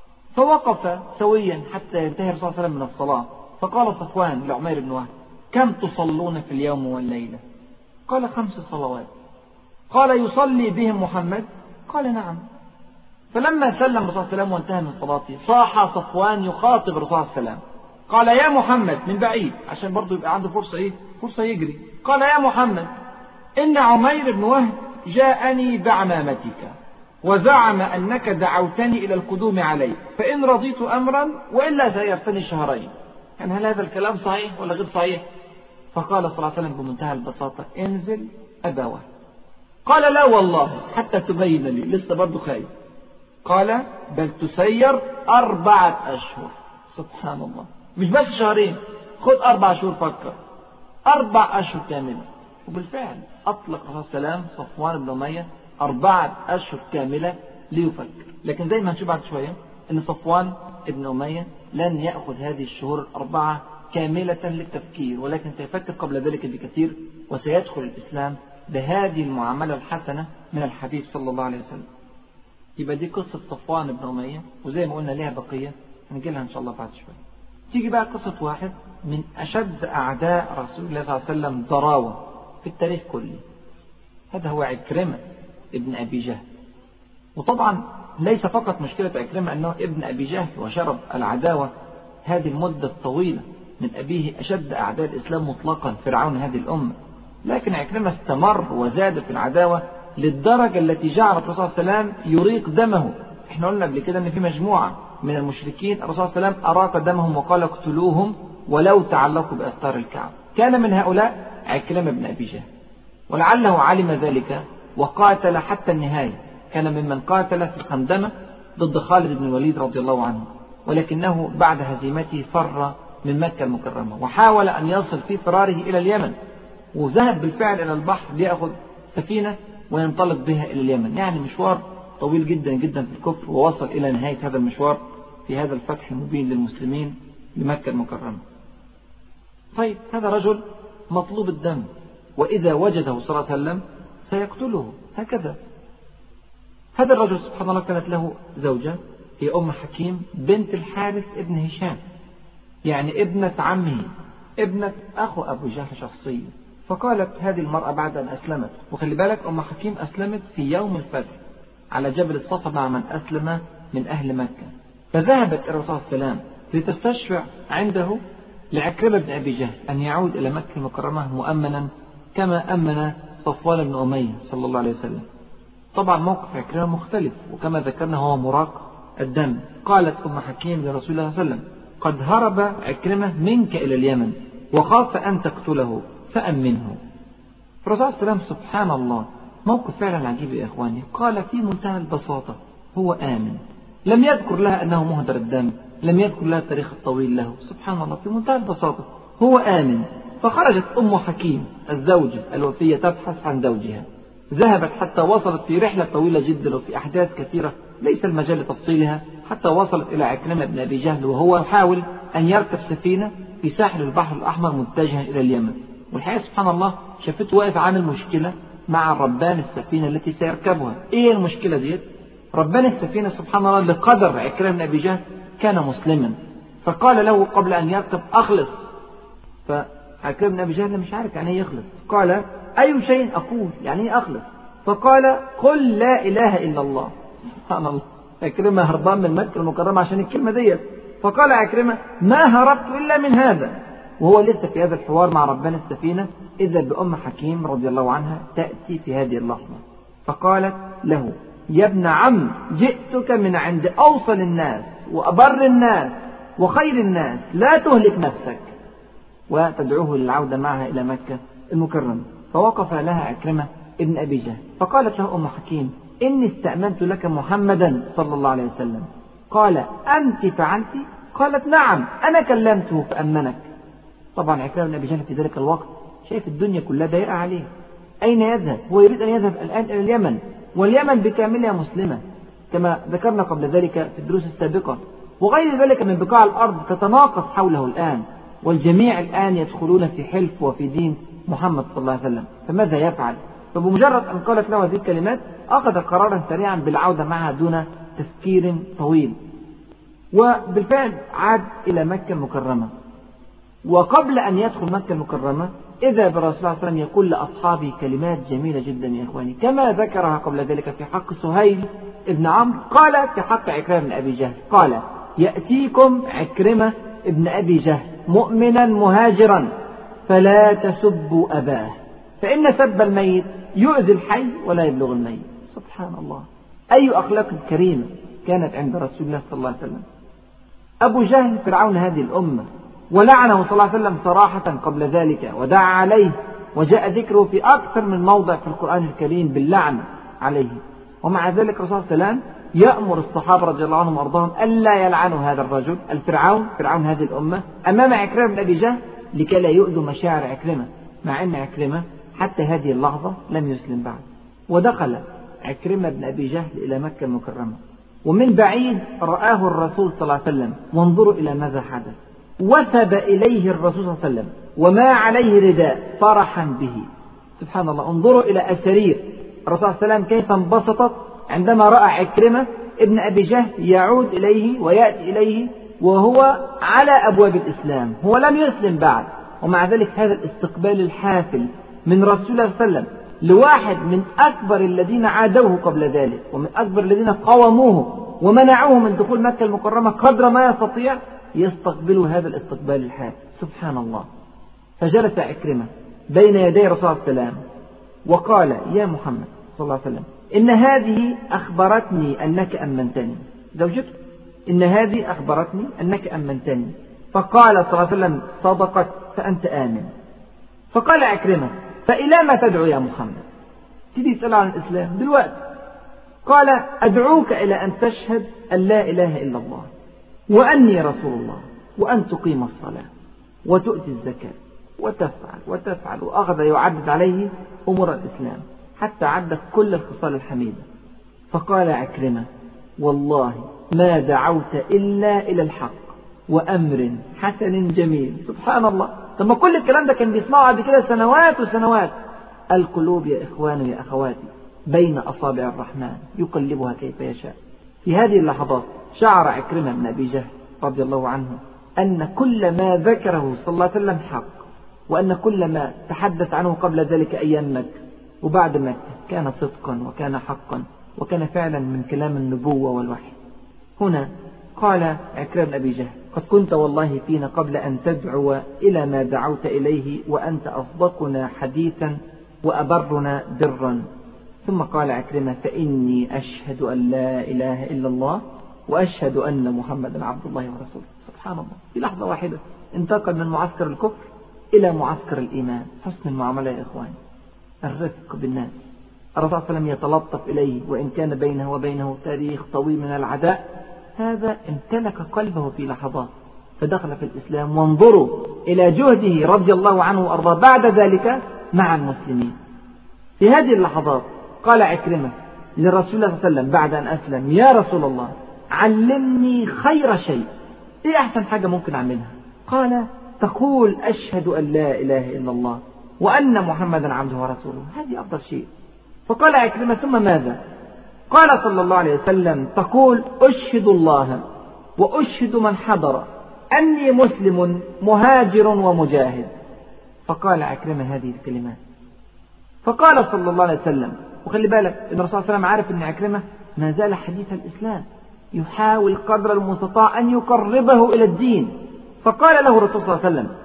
فوقف سويا حتى ينتهي الرسول صلى الله عليه وسلم من الصلاة، فقال صفوان لعمير بن وهب: كم تصلون في اليوم والليلة؟ قال: خمس صلوات. قال: يصلي بهم محمد؟ قال: نعم. فلما سلم الرسول صلى الله عليه وسلم وانتهى من صلاته، صاح صفوان يخاطب الرسول صلى الله عليه وسلم، قال: يا محمد، من بعيد عشان برضه يبقى عنده فرصة إيه؟ فرصة يجري. قال: يا محمد، إن عمير بن وهب جاءني بعمامتك وزعم أنك دعوتني إلى القدوم عليه، فإن رضيت أمرا وإلا سيرتني شهرين. يعني هل هذا الكلام صحيح ولا غير صحيح؟ فقال صلى الله عليه وسلم بمنتهى البساطة: انزل أبا وهب. قال: لا والله حتى تبين لي، لسه برضه خايف. قال: بل تسير أربعة أشهر. سبحان الله، مش بس شهرين، خد أربع شهور، فكر أربع أشهر كاملة. وبالفعل أطلق الرسول صلى الله عليه وسلم صفوان بن أمية أربعة أشهر كاملة ليفكر. لكن زي ما هنشوف بعد شوية أن صفوان بن أمية لن يأخذ هذه الشهور الأربعة كاملة للتفكير، ولكن سيفكر قبل ذلك بكثير، وسيدخل الإسلام بهذه المعاملة الحسنة من الحبيب صلى الله عليه وسلم. يبقى دي قصة صفوان بن أمية، وزي ما قلنا ليها بقية هنجي لها إن شاء الله بعد شوية. تيجي بقى قصة واحد من أشد أعداء رسول الله صلى الله عليه وسلم ضراوة في التاريخ كله، هذا هو عكرمة ابن أبي جهل. وطبعا ليس فقط مشكلة عكرمة أنه ابن أبي جهل وشرب العداوة هذه المدة الطويلة من أبيه أشد أعداء الإسلام مطلقا فرعون هذه الأمة، لكن عكرمة استمر وزاد في العداوة للدرجة التي جعلت الرسول صلى الله عليه وسلم يريق دمه. احنا قلنا قبل كده ان في مجموعة من المشركين الرسول صلى الله عليه وسلم أراق دمهم وقال اقتلوهم ولو تعلقوا بأستار الكعبة. كان من هؤلاء عكرمة بن أبي جهل، ولعله علم ذلك وقاتل حتى النهاية. كان ممن قاتل في الخندمة ضد خالد بن الوليد رضي الله عنه، ولكنه بعد هزيمته فر من مكة المكرمة وحاول أن يصل في فراره إلى اليمن، وذهب بالفعل إلى البحر ليأخذ سفينة وينطلق بها إلى اليمن، يعني مشوار طويل جدا جدا في الكفر، ووصل إلى نهاية هذا المشوار في هذا الفتح المبين للمسلمين لمكة المكرمة. طيب هذا رجل مطلوب الدم، وإذا وجده صلى الله عليه وسلم سيقتله هكذا. هذا الرجل سبحان الله كانت له زوجة هي أم حكيم بنت الحارث ابن هشام، يعني ابنة عمه، ابنة أخو أبو جهل شخصيا. فقالت هذه المرأة بعد أن أسلمت، وخلي بالك أم حكيم أسلمت في يوم الفتح على جبل الصفا مع من أسلم من أهل مكة، فذهبت إلى الرسول صلى الله عليه وسلم لتستشفع عنده لعكرمة بن أبي جهل أن يعود إلى مكة المكرمة مؤمنا كما أمن صفوان بن أمية صلى الله عليه وسلم. طبعا موقف عكرمة مختلف، وكما ذكرنا هو مراق الدم. قالت أم حكيم لرسول الله صلى الله عليه وسلم قد هرب عكرمة منك إلى اليمن وخاف أن تقتله فأمنه. الرسول صلى الله عليه وسلم سبحان الله موقف فعلا عجيب يا إخواني، قال في منتهى البساطة هو آمن، لم يذكر لها أنه مهدر الدم، لم يذكر لها التاريخ الطويل له، سبحان الله في منتهى البساطة هو آمن. فخرجت أم حكيم الزوجة الوفية تبحث عن زوجها، ذهبت حتى وصلت في رحلة طويلة جدا وفي أحداث كثيرة ليس المجال لتفصيلها، حتى وصلت إلى عكرمة بن أبي جهل وهو يحاول أن يركب سفينة في ساحل البحر الأحمر متجها إلى اليمن. والحقيقة سبحان الله شافته واقف عامل مشكلة مع ربان السفينة التي سيركبها. إيه المشكلة ديت؟ ربان السفينة سبحان الله لقدر عكرمة بن أبي جهل كان مسلما، فقال له قبل أن يركب أخلص. فعكرمة بن أبي جهل مش عارف يعني ايه يخلص، قال أي شيء أقول يعني ايه أخلص؟ فقال قل لا إله إلا الله. سبحان الله، عكرمة هربان من مكة المكرمة عشان الكلمة ديت. فقال عكرمة ما هربت إلا من هذا، وهو لسه في هذا الحوار مع ربان السفينة إذا بأم حكيم رضي الله عنها تأتي في هذه اللحظة، فقالت له يا ابن عم جئتك من عند أوصل الناس وأبر الناس وخير الناس، لا تهلك نفسك، وتدعوه للعودة معها إلى مكة المكرمة. فوقف لها عكرمة ابن أبي جهل فقالت له أم حكيم إني استأمنت لك محمدا صلى الله عليه وسلم. قال أنت فعلت؟ قالت نعم أنا كلمته فأمنك. طبعا عكرمة بن أبي جهل في ذلك الوقت شايف الدنيا كلها ضيقة عليه، أين يذهب؟ هو يريد أن يذهب الآن إلى اليمن، واليمن بكاملها مسلمة كما ذكرنا قبل ذلك في الدروس السابقة، وغير ذلك من بقاع الأرض تتناقص حوله الآن، والجميع الآن يدخلون في حلف وفي دين محمد صلى الله عليه وسلم، فماذا يفعل؟ فبمجرد أن قالت له هذه الكلمات أخذ قرارا سريعا بالعودة معها دون تفكير طويل، وبالفعل عاد إلى مكة المكرمة. وقبل أن يدخل مكة المكرمة إذا برسول الله صلى الله عليه وسلم يقول لأصحابه كلمات جميلة جدا يا إخواني، كما ذكرها قبل ذلك في حق سهيل ابن عمرو، قال في حق عكرمة بن أبي جهل، قال يأتيكم عكرمة ابن أبي جهل مؤمنا مهاجرا فلا تسبوا أباه، فإن سب الميت يؤذي الحي ولا يبلغ الميت. سبحان الله، أي أخلاق كريمة كانت عند رسول الله صلى الله عليه وسلم. أبو جهل فرعون هذه الأمة، ولعنه صلى الله عليه وسلم صراحة قبل ذلك ودعا عليه، وجاء ذكره في أكثر من موضع في القرآن الكريم باللعن عليه، ومع ذلك الرسول صلى الله عليه وسلم يأمر الصحابة رضي الله عنهم وأرضاهم ألا يلعنوا هذا الرجل الفرعون فرعون هذه الأمة أمام عكرمة بن أبي جهل لكي لا يؤذوا مشاعر عكرمة، مع أن عكرمة حتى هذه اللحظة لم يسلم بعد. ودخل عكرمة بن أبي جهل إلى مكة المكرمة، ومن بعيد رآه الرسول صلى الله عليه وسلم، وانظروا إلى ماذا حدث. وثب إليه الرسول صلى الله عليه وسلم وما عليه رداء فرحا به. سبحان الله، انظروا إلى أسرير الرسول صلى الله عليه وسلم كيف انبسطت عندما رأى عكرمة ابن أبي جهل يعود إليه ويأتي إليه وهو على أبواب الإسلام، هو لم يسلم بعد، ومع ذلك هذا الاستقبال الحافل من رسول الله صلى الله عليه وسلم لواحد من أكبر الذين عادوه قبل ذلك ومن أكبر الذين قاوموه ومنعوه من دخول مكة المكرمة قدر ما يستطيع، يستقبلوا هذا الاستقبال الحافل. سبحان الله. فجلس عكرمة بين يدي رسول الله صلى الله عليه وسلم وقال: يا محمد صلى الله عليه وسلم، إن هذه أخبرتني أنك أمنتني. زوجته: إن هذه أخبرتني أنك أمنتني. فقال صلى الله عليه وسلم: صدقت فأنت آمن. فقال عكرمة: فإلى ما تدعو يا محمد؟ تدي تسأل عن الإسلام دلوقتي. قال: أدعوك إلى أن تشهد أن لا إله إلا الله وأني رسول الله وأن تقيم الصلاة وتؤتي الزكاة وتفعل وتفعل، وأخذ يعدد عليه أمور الإسلام حتى عدت كل الخصال الحميدة. فقال عكرمة: والله ما دعوت إلا إلى الحق وأمر حسن جميل. سبحان الله. ثم كل الكلام ده كان بيسمعه بعد كده سنوات وسنوات. القلوب يا إخواني يا أخواتي بين أصابع الرحمن يقلبها كيف يشاء. في هذه اللحظات شعر عكرمة بن أبي جهل رضي الله عنه أن كل ما ذكره صلى الله عليه وسلم حق، وأن كل ما تحدث عنه قبل ذلك أيام مكة وبعد مكة كان صدقا وكان حقا وكان فعلا من كلام النبوة والوحي. هنا قال عكرمة بن أبي جهل: قد كنت والله فينا قبل أن تدعو إلى ما دعوت إليه وأنت أصدقنا حديثا وأبرنا برا. ثم قال عكرمة: فإني أشهد أن لا إله إلا الله وأشهد أن محمدا عبد الله ورسوله. سبحان الله. في لحظة واحدة انتقل من معسكر الكفر إلى معسكر الإيمان. حسن المعاملة يا إخواني، الرفق بالناس. الرسول صلى الله عليه وسلم يتلطف إليه وإن كان بينه وبينه تاريخ طويل من العداء، هذا امتلك قلبه في لحظات فدخل في الإسلام. وانظروا إلى جهده رضي الله عنه وأرضاه بعد ذلك مع المسلمين. في هذه اللحظات قال عكرمة للرسول صلى الله عليه وسلم بعد أن أسلم: يا رسول الله، علمني خير شيء. إيه أحسن حاجة ممكن أعملها؟ قال: تقول أشهد أن لا إله إلا الله وأن محمدا عبده ورسوله. هذه أفضل شيء. فقال عكرمة: ثم ماذا؟ قال صلى الله عليه وسلم: تقول أشهد الله وأشهد من حضر أني مسلم مهاجر ومجاهد. فقال عكرمة هذه الكلمات. فقال صلى الله عليه وسلم، وخلي بالك إن الرسول صلى الله عليه وسلم عارف أن عكرمة ما زال حديث الإسلام، يحاول قدر المستطاع أن يقربه إلى الدين. فقال له الرسول صلى الله عليه وسلم: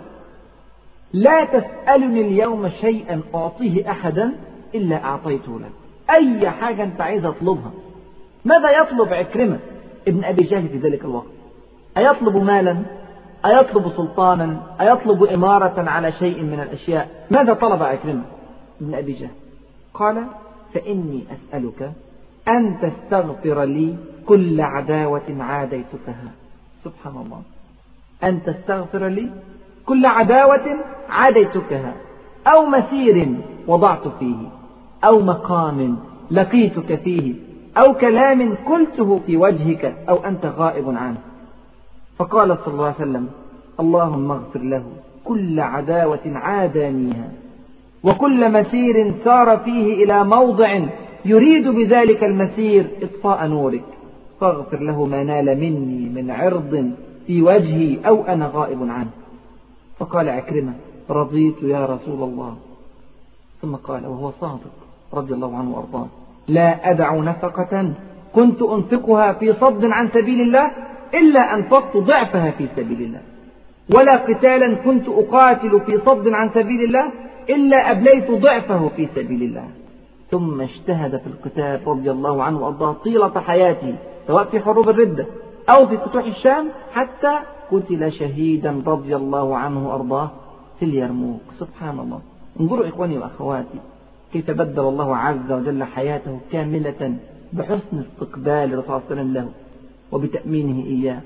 لا تسألني اليوم شيئا أعطيه أحدا إلا أعطيته لك. أي حاجة أنت عايز أطلبها. ماذا يطلب عكرمة ابن أبي جهل في ذلك الوقت؟ أيطلب مالا؟ أيطلب سلطانا؟ أيطلب إمارة على شيء من الأشياء؟ ماذا طلب عكرمة ابن أبي جهل؟ قال: فإني أسألك أن تستغفر لي كل عداوة عاديتكها. سبحان الله. أن تستغفر لي كل عداوة عاديتكها، أو مسير وضعت فيه، أو مقام لقيتك فيه، أو كلام قلته في وجهك أو أنت غائب عنه. فقال صلى الله عليه وسلم: اللهم اغفر له كل عداوة عادانيها وكل مسير سار فيه إلى موضع يريد بذلك المسير إطفاء نورك، فاغفر له ما نال مني من عرض في وجهي أو أنا غائب عنه. فقال عكرمة: رضيت يا رسول الله. ثم قال وهو صادق رضي الله عنه وأرضاه: لا أدع نفقة كنت أنفقها في صد عن سبيل الله إلا أنفقت ضعفها في سبيل الله، ولا قتالا كنت أقاتل في صد عن سبيل الله إلا أبليت ضعفه في سبيل الله. ثم اجتهد في القتال رضي الله عنه وأرضاه طيلة حياته، سواء في حروب الردة أو في فتوح الشام، حتى قتل شهيدا رضي الله عنه وأرضاه في اليرموك. سبحان الله. انظروا إخواني وأخواتي كيف بدل الله عز وجل حياته كاملة بحسن استقبال الرسول صلى الله عليه وسلم له، وبتأمينه إياه،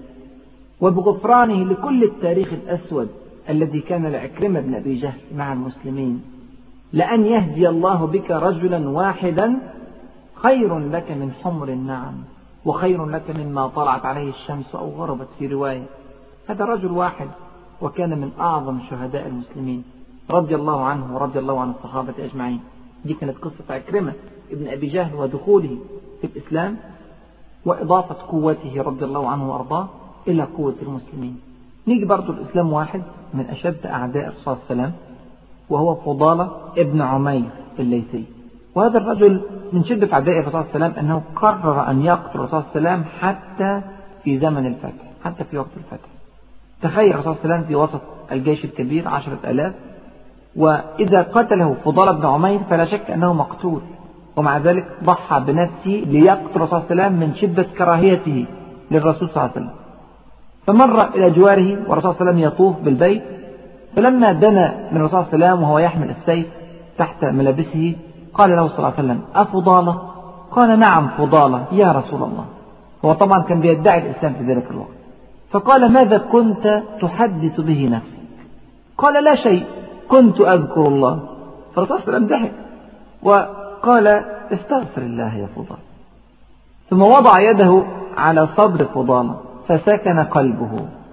وبغفرانه لكل التاريخ الأسود الذي كان لعكرمة بن أبي جهل مع المسلمين. لأن يهدي الله بك رجلا واحدا خير لك من حمر النعم، وخير لك مما طلعت عليه الشمس أو غربت في رواية. هذا رجل واحد وكان من أعظم شهداء المسلمين رضي الله عنه ورضي الله عن الصحابة أجمعين. دي كانت قصة عكرمة ابن أبي جهل ودخوله في الإسلام وإضافة قوته رضي الله عنه وأرضاه إلى قوة المسلمين. نيجي برضو الإسلام واحد من أشد أعداء الرسول صلى الله عليه وسلم وهو فضالة ابن عمير الليثي. وهذا الرجل من شدة أعداء الرسول صلى الله عليه وسلم أنه قرر أن يقتل الرسول صلى الله عليه وسلم حتى في زمن الفتح، حتى في وقت الفتح. تخيل الرسول صلى الله عليه وسلم في وسط الجيش الكبير عشرة آلاف، وإذا قتله فضالة بن عمير فلا شك أنه مقتول، ومع ذلك ضحى بنفسه ليقتل الرسول صلى الله عليه وسلم من شدة كراهيته للرسول صلى الله عليه وسلم. فمر إلى جواره والرسول صلى الله عليه وسلم يطوف بالبيت، فلما دنا من الرسول صلى الله عليه وسلم وهو يحمل السيف تحت ملابسه قال له صلى الله عليه وسلم: أفضالة؟ قال: نعم فضالة يا رسول الله. هو طبعا كان بيدعي الإسلام في ذلك الوقت. فقال: ماذا كنت تحدث به نفسك؟ قال: لا شيء، كنت أذكر الله. فالرسول صلى الله عليه وسلم ضحك وقال: استغفر الله يا فضالة. ثم وضع يده على صدر فضالة فسكن قلبه،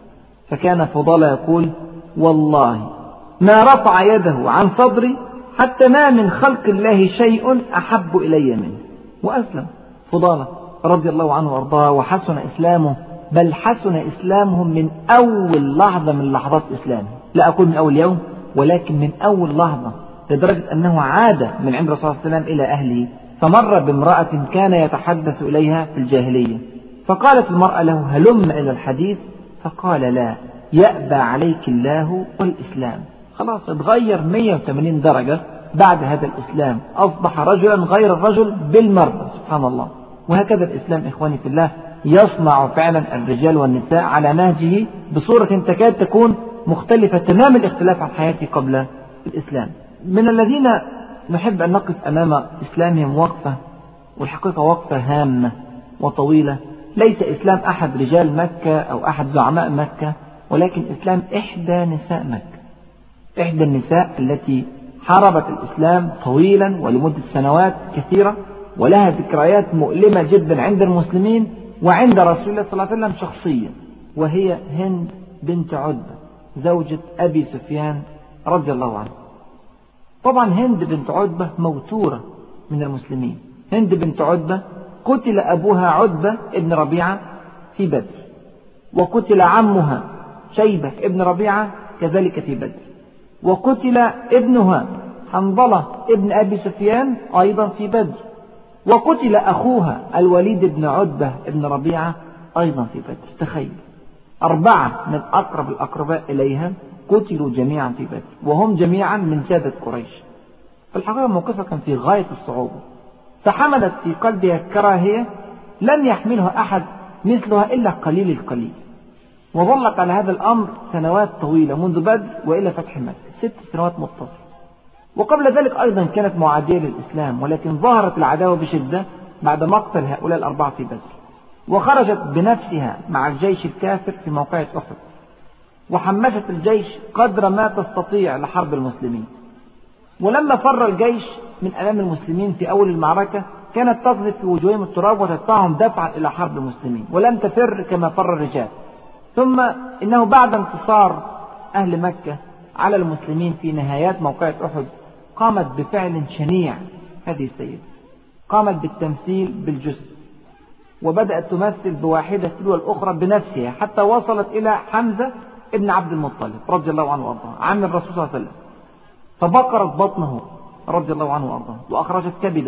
فكان فضالة يقول: والله ما رفع يده عن صدري حتى ما من خلق الله شيء أحب إلي منه. وأسلم فضالة رضي الله عنه وأرضاه وحسن إسلامه، بل حسن إسلامه من أول لحظة من لحظات إسلامه، لا أقول من أول يوم ولكن من أول لحظة، لدرجة أنه عاد من عند رسول الله صلى الله عليه وسلم إلى أهله، فمر بامرأة كان يتحدث إليها في الجاهلية، فقالت المرأة له: هلم إلى الحديث؟ فقال: لا، يأبى عليك الله والإسلام. خلاص اتغير مئة وثمانين درجة بعد هذا الإسلام، أصبح رجلا غير الرجل بالمرة، سبحان الله. وهكذا الإسلام إخواني في الله يصنع فعلا الرجال والنساء على نهجه بصورة تكاد تكون مختلفة تمام الاختلاف عن حياتي قبل الإسلام. من الذين نحب أن نقف أمام إسلامهم وقفة، والحقيقة وقفة هامة وطويلة، ليس إسلام أحد رجال مكة أو أحد زعماء مكة، ولكن إسلام إحدى نساء مكة، إحدى النساء التي حاربت الإسلام طويلا ولمدة سنوات كثيرة، ولها ذكريات مؤلمة جدا عند المسلمين وعند رسول الله صلى الله عليه وسلم شخصيا، وهي هند بنت عتبة زوجة أبي سفيان رضي الله عنه. طبعا هند بنت عتبة موتورة من المسلمين. هند بنت عتبة قتل أبوها عتبة ابن ربيعة في بدر، وقتل عمها شيبة ابن ربيعة كذلك في بدر، وقتل ابنها حنظلة ابن أبي سفيان أيضا في بدر، وقتل أخوها الوليد بن عتبة ابن ربيعة أيضا في بدر. تخيل، أربعة من أقرب الأقرباء إليها قتلوا جميعا في بدر، وهم جميعا من سادة قريش. في الحقيقة موقفها كان في غاية الصعوبة، فحملت في قلبها كراهية لم يحملها أحد مثلها إلا قليل القليل، وظلت على هذا الأمر سنوات طويلة منذ بدر وإلى فتح مكة، ست سنوات متصلة. وقبل ذلك أيضا كانت معادية للإسلام، ولكن ظهرت العداوة بشدة بعد مقتل هؤلاء الأربعة في بدر، وخرجت بنفسها مع الجيش الكافر في موقعة أحد، وحمست الجيش قدر ما تستطيع لحرب المسلمين. ولما فر الجيش من أمام المسلمين في أول المعركة كانت تقذف في وجوههم التراب وتدفعهم دفعا إلى حرب المسلمين، ولم تفر كما فر الرجال. ثم إنه بعد انتصار أهل مكة على المسلمين في نهايات موقعة أحد قامت بفعل شنيع. هذه السيدة قامت بالتمثيل بالجثث، وبدأت تمثل بواحدة تلو الأخرى بنفسها، حتى وصلت إلى حمزة ابن عبد المطلب رضي الله عنه وارضاه عم الرسول صلى الله عليه وسلم، فبقرت بطنه رضي الله عنه وارضاه، وأخرجت كبده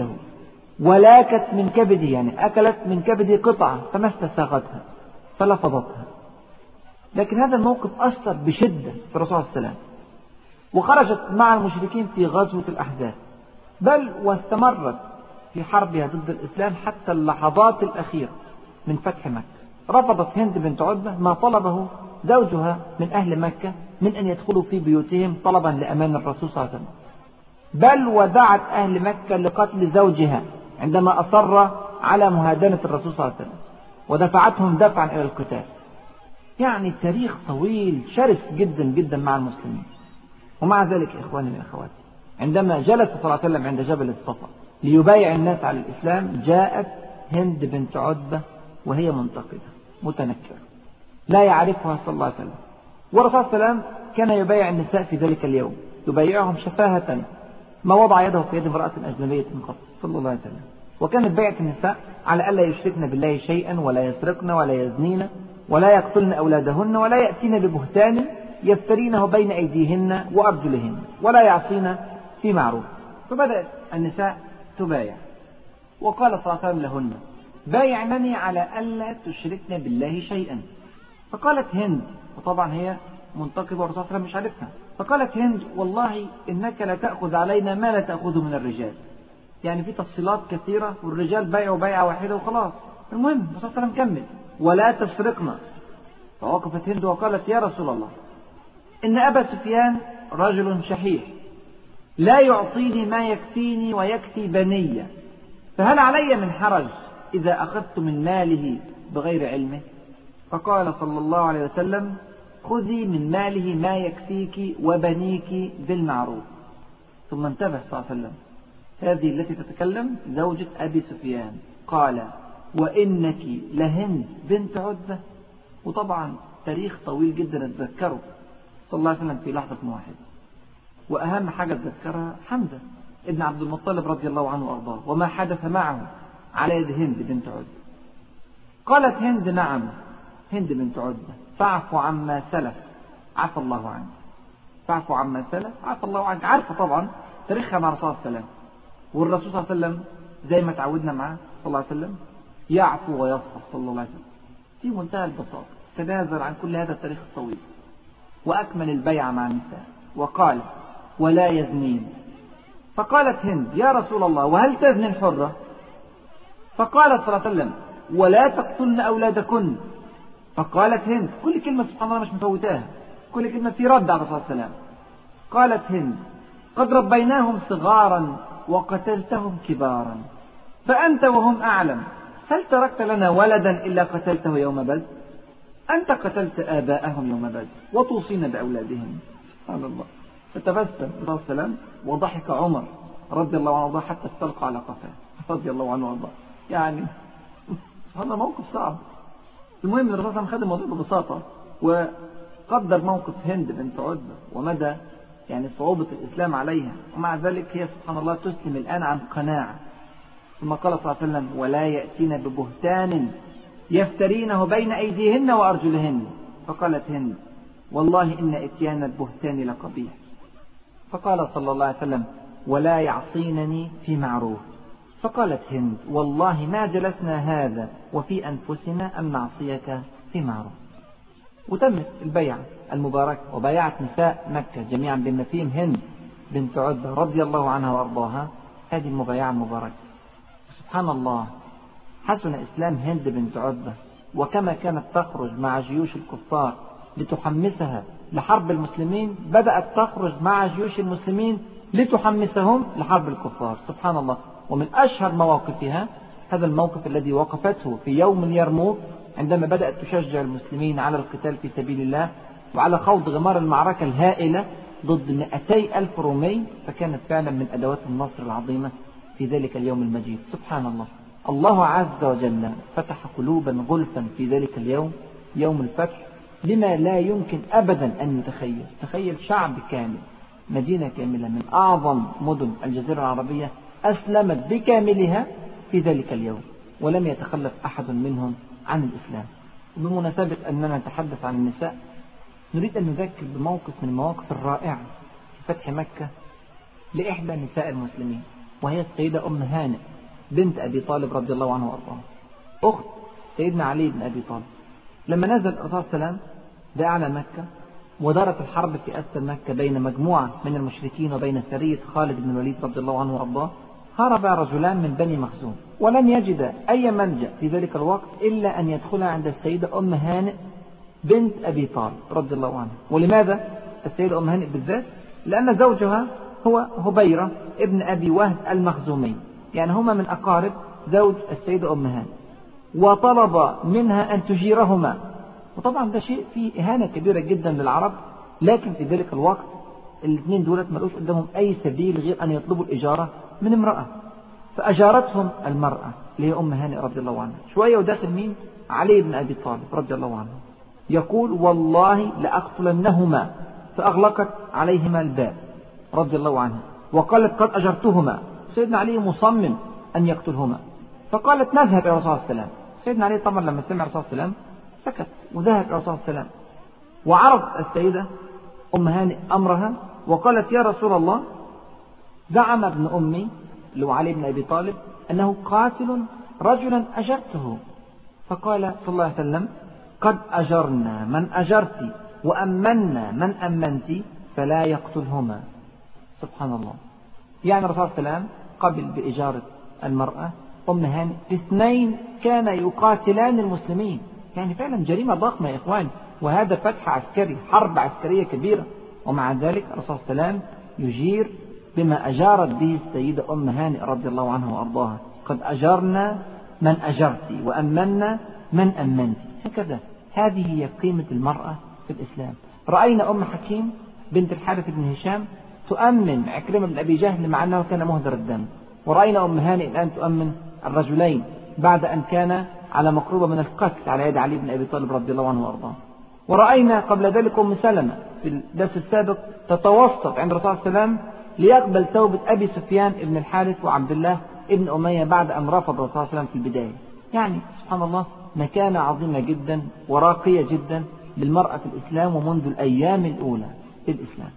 ولاكت من كبده، يعني أكلت من كبده قطعة فما استساغتها فلفظتها. لكن هذا الموقف أثر بشدة في الرسول صلى الله عليه وسلم، وخرجت مع المشركين في غزوة الأحزاب، بل واستمرت في حربها ضد الإسلام حتى اللحظات الأخيرة من فتح مكة. رفضت هند بنت عتبة ما طلبه زوجها من أهل مكة من أن يدخلوا في بيوتهم طلبا لأمان الرسول صلى الله عليه وسلم، بل ودعت أهل مكة لقتل زوجها عندما أصر على مهادنة الرسول صلى الله عليه وسلم، ودفعتهم دفعا إلى القتال. يعني تاريخ طويل شرس جدا جدا مع المسلمين. ومع ذلك إخواني وأخواتي، عندما جلس صلى الله عليه وسلم عند جبل الصفا ليبايع الناس على الإسلام، جاءت هند بنت عتبة وهي منتقدة متنكرة لا يعرفها صلى الله عليه وسلم. والرسول صلى الله عليه وسلم كان يبايع النساء في ذلك اليوم، يبايعهم شفاهة ما وضع يده في يد امرأة أجنبية قط صلى الله عليه وسلم. وكانت بيعة النساء على ألا يشركن بالله شيئا ولا يسرقن ولا يزنين ولا يقتلن أولادهن ولا يأتين ببهتان يفترينه بين أيديهن وأرجلهن ولا يعصين في معروف. فبدأت النساء تبايع، وقال صلى الله عليه وسلم لهن: بايعنني على ألا تشركن بالله شيئا. فقالت هند، وطبعا هي منتقبة والرسول صلى الله عليه وسلم مش عارفها، فقالت هند: والله إنك لا تأخذ علينا ما لا تأخذه من الرجال. يعني في تفصيلات كثيرة، والرجال بايعوا بيعة واحدة وخلاص. المهم الرسول صلى الله عليه وسلم كمل: ولا تسرقنا. فوقفت هند وقالت: يا رسول الله، إن أبا سفيان رجل شحيح لا يعطيني ما يكفيني ويكفي بني، فهل علي من حرج إذا أخذت من ماله بغير علمه؟ فقال صلى الله عليه وسلم: خذي من ماله ما يكفيك وبنيك بالمعروف. ثم انتبه صلى الله عليه وسلم: هذه التي تتكلم زوجة أبي سفيان. قال: وإنك لهند بنت عتبة. وطبعا تاريخ طويل جدا اتذكره صلى الله عليه وسلم في لحظة واحدة، وأهم حاجة اتذكرها حمزة ابن عبد المطلب رضي الله عنه وأرضاه وما حدث معه على يد هند بنت عتبة. قالت هند: نعم هند بنت عتبة، فاعف عما سلف عفى الله عنك. فاعف عما سلف عفى الله عنك. عارفة طبعا تاريخها مع الرسول صلى الله عليه وسلم، والرسول صلى الله عليه وسلم زي ما تعودنا معه صلى الله عليه وسلم يعفو ويصفح صلى الله عليه وسلم في منتهى البساطة. تنازل عن كل هذا التاريخ الطويل وأكمل البيع مع النساء وقال: ولا يزنين. فقالت هند: يا رسول الله، وهل تزني الحرة؟ فقال صلى الله عليه وسلم: ولا تقتلن أولادكن. فقالت هند، كل كلمة سبحان الله مش مفوتاها، كل كلمة في رد على الرسول صلى الله عليه وسلم. قالت هند: قد ربيناهم صغارا وقتلتهم كبارا، فأنت وهم أعلم، هل تركت لنا ولدا إلا قتلته يوم بدر؟ أنت قتلت آباءهم يوم بدر وتوصينا بأولادهم. سبحان الله. فتبسم الرسول صلى الله عليه وسلم وضحك عمر رضي الله عنه وارضاه حتى استلقى على قفاه رضي الله عنه وارضاه. يعني هذا موقف صعب. المهم الرسول صلى الله عليه وسلم خد الموضوع ببساطة وقدر موقف هند بنت عتبة ومدى يعني صعوبة الإسلام عليها، ومع ذلك هي سبحان الله تسلم الآن عن قناعة. ثم قال صلى الله عليه وسلم: ولا يأتين ببهتان يفترينه بين أيديهن وأرجلهن. فقالت هند: والله إن إتيان البهتان لقبيح. فقال صلى الله عليه وسلم: ولا يعصينني في معروف. فقالت هند: والله ما جلسنا هذا وفي أنفسنا أن نعصيك في معروف. وتمت البيعة المباركة، وبايعت نساء مكة جميعا بما فيهم هند بنت عتبة رضي الله عنها وأرضاها هذه المبايعة المباركة. سبحان الله، حسن إسلام هند بنت عتبة، وكما كانت تخرج مع جيوش الكفار لتحمسها لحرب المسلمين، بدأت تخرج مع جيوش المسلمين لتحمسهم لحرب الكفار. سبحان الله. ومن أشهر مواقفها هذا الموقف الذي وقفته في يوم اليرموك عندما بدأت تشجع المسلمين على القتال في سبيل الله وعلى خوض غمار المعركة الهائلة ضد مئتي ألف رومي، فكانت فعلا من أدوات النصر العظيمة في ذلك اليوم المجيد. سبحان الله. الله عز وجل فتح قلوبا غلفا في ذلك اليوم، يوم الفتح، لما لا يمكن أبدا أن يتخيل. تخيل شعب كامل، مدينة كاملة من أعظم مدن الجزيرة العربية أسلمت بكاملها في ذلك اليوم، ولم يتخلف أحد منهم عن الإسلام. بمناسبة أننا نتحدث عن النساء، نريد أن نذكر بموقف من المواقف الرائعة في فتح مكة لإحدى نساء المسلمين، وهي السيدة أم هانئ بنت أبي طالب رضي الله عنه وأرضاه، أخت سيدنا علي بن أبي طالب. لما نزل الرسول صلى الله عليه وسلم بأعلى مكة ودارت الحرب في أسفل مكة بين مجموعة من المشركين وبين سرية خالد بن الوليد رضي الله عنه وأرضاه، هرب رجلان من بني مخزوم ولم يجد أي ملجأ في ذلك الوقت إلا أن يدخل عند السيدة أم هانئ بنت أبي طالب رضي الله عنها. ولماذا السيدة أم هانئ بالذات؟ لأن زوجها هو هبيرة ابن أبي وهب المخزومي، يعني هما من أقارب زوج السيدة أم هانئ، وطلب منها أن تجيرهما. وطبعا ده شيء فيه إهانة كبيرة جدا للعرب، لكن في ذلك الوقت الاثنين دولت ملوش قدامهم أي سبيل غير أن يطلبوا الإجارة من امرأة. فأجارتهم المرأة اللي هي أم هانئ رضي الله عنها. شوية وداخل مين؟ علي بن أبي طالب رضي الله عنه، يقول: والله لأقتلنهما. فأغلقت عليهما الباب رضي الله عنها وقالت قد أجرتهما. سيدنا علي مصمم أن يقتلهما، فقالت نذهب إلى الرسول صلى الله عليه وسلم. سيدنا علي طبعا لما سمع الرسول صلى الله عليه وسلم سكت وذهب إلى الرسول صلى الله عليه وسلم، وعرض السيدة أم هانئ أمرها وقالت يا رسول الله، زعم ابن أمي اللي هو علي بن أبي طالب أنه قاتل رجلا أجرته. فقال صلى الله عليه وسلم قد أجرنا من أجرت وأمنا من أمنت فلا يقتلهما. سبحان الله. يعني الرسول صلى الله عليه وسلم قبل بإجارة المرأة أم هانئ، اثنين كان يقاتلان المسلمين، يعني فعلا جريمة ضخمة يا إخوان، وهذا فتح عسكري، حرب عسكرية كبيرة، ومع ذلك الرسول صلى الله عليه وسلم يجير بما أجارت به السيدة أم هانئ رضي الله عنها وأرضاها. قد أجرنا من أجرت وأمنا من أمنت. هكذا هذه هي قيمة المرأة في الإسلام. رأينا أم حكيم بنت الحارث بن هشام تؤمن عكرمة بن أبي جهل مع أنه كان مهدر الدم، ورأينا أم هانئ الآن تؤمن الرجلين بعد أن كان على مقربة من القتل على يد علي بن أبي طالب رضي الله عنه وأرضاه. ورأينا قبل ذلك أم سلمة في الدرس السابق تتوسط عند الرسول صلى الله عليه وسلم ليقبل توبة أبي سفيان بن الحارث وعبد الله بن أمية بعد أن رفض الرسول صلى الله عليه وسلم في البداية. يعني سبحان الله مكانة عظيمة جدا وراقية جدا للمرأة في الإسلام ومنذ الأيام الأولى في الإسلام.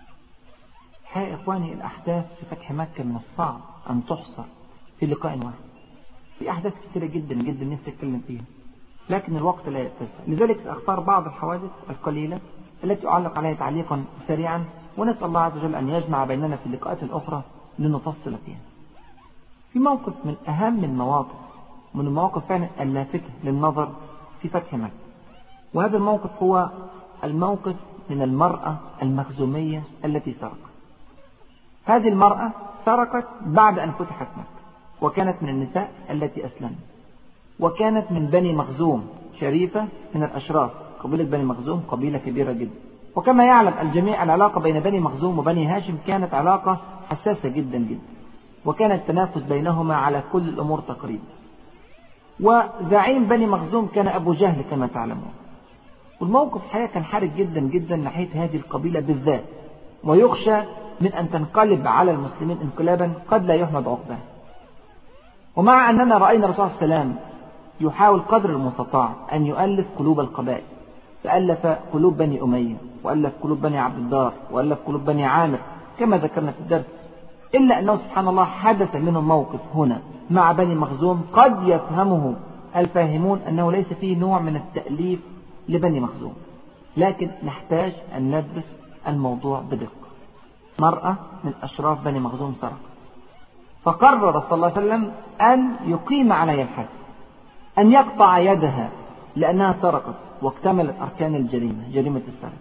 يا إخواني الأحداث في فتح مكة من الصعب أن تحصر في لقاء واحد، في أحداث كثيرة جدا جدا نفسي أتكلم فيها، لكن الوقت لا يتسع، لذلك أختار بعض الحوادث القليلة التي أعلق عليها تعليقا سريعا، ونسأل الله عز وجل أن يجمع بيننا في لقاءات أخرى لنفصل فيها. في موقف من أهم المواقف، من المواقف فعلا اللافتة للنظر في فتح مكة، وهذا الموقف هو الموقف من المرأة المخزومية التي سرقت. هذه المرأة سرقت بعد أن فتحت مكة، وكانت من النساء التي أسلمت، وكانت من بني مخزوم، شريفة من الأشراف. قبيلة بني مخزوم قبيلة كبيرة جدا، وكما يعلم الجميع العلاقة بين بني مخزوم وبني هاشم كانت علاقة حساسة جدا جدا، وكان التنافس بينهما على كل الأمور تقريبا. وزعيم بني مخزوم كان أبو جهل كما تعلمون. والموقف الحقيقة كان حرج جدا جدا ناحية هذه القبيلة بالذات، ويخشى من أن تنقلب على المسلمين انقلابا قد لا يحمد عقباه. ومع أننا رأينا الرسول صلى الله عليه وسلم يحاول قدر المستطاع أن يؤلف قلوب القبائل، فألف قلوب بني أمية، وألف قلوب بني عبد الدار، وألف قلوب بني عامر كما ذكرنا في الدرس، إلا أنه سبحان الله حدث منه موقف هنا مع بني مخزوم قد يفهمه الفاهمون أنه ليس فيه نوع من التأليف لبني مخزوم، لكن نحتاج أن ندرس الموضوع بدقة. مرأة من أشراف بني مخزوم سرق، فقرر صلى الله عليه وسلم أن يقيم عليها الحد، أن يقطع يدها لأنها سرقت واكتملت أركان الجريمة، جريمة السرقة.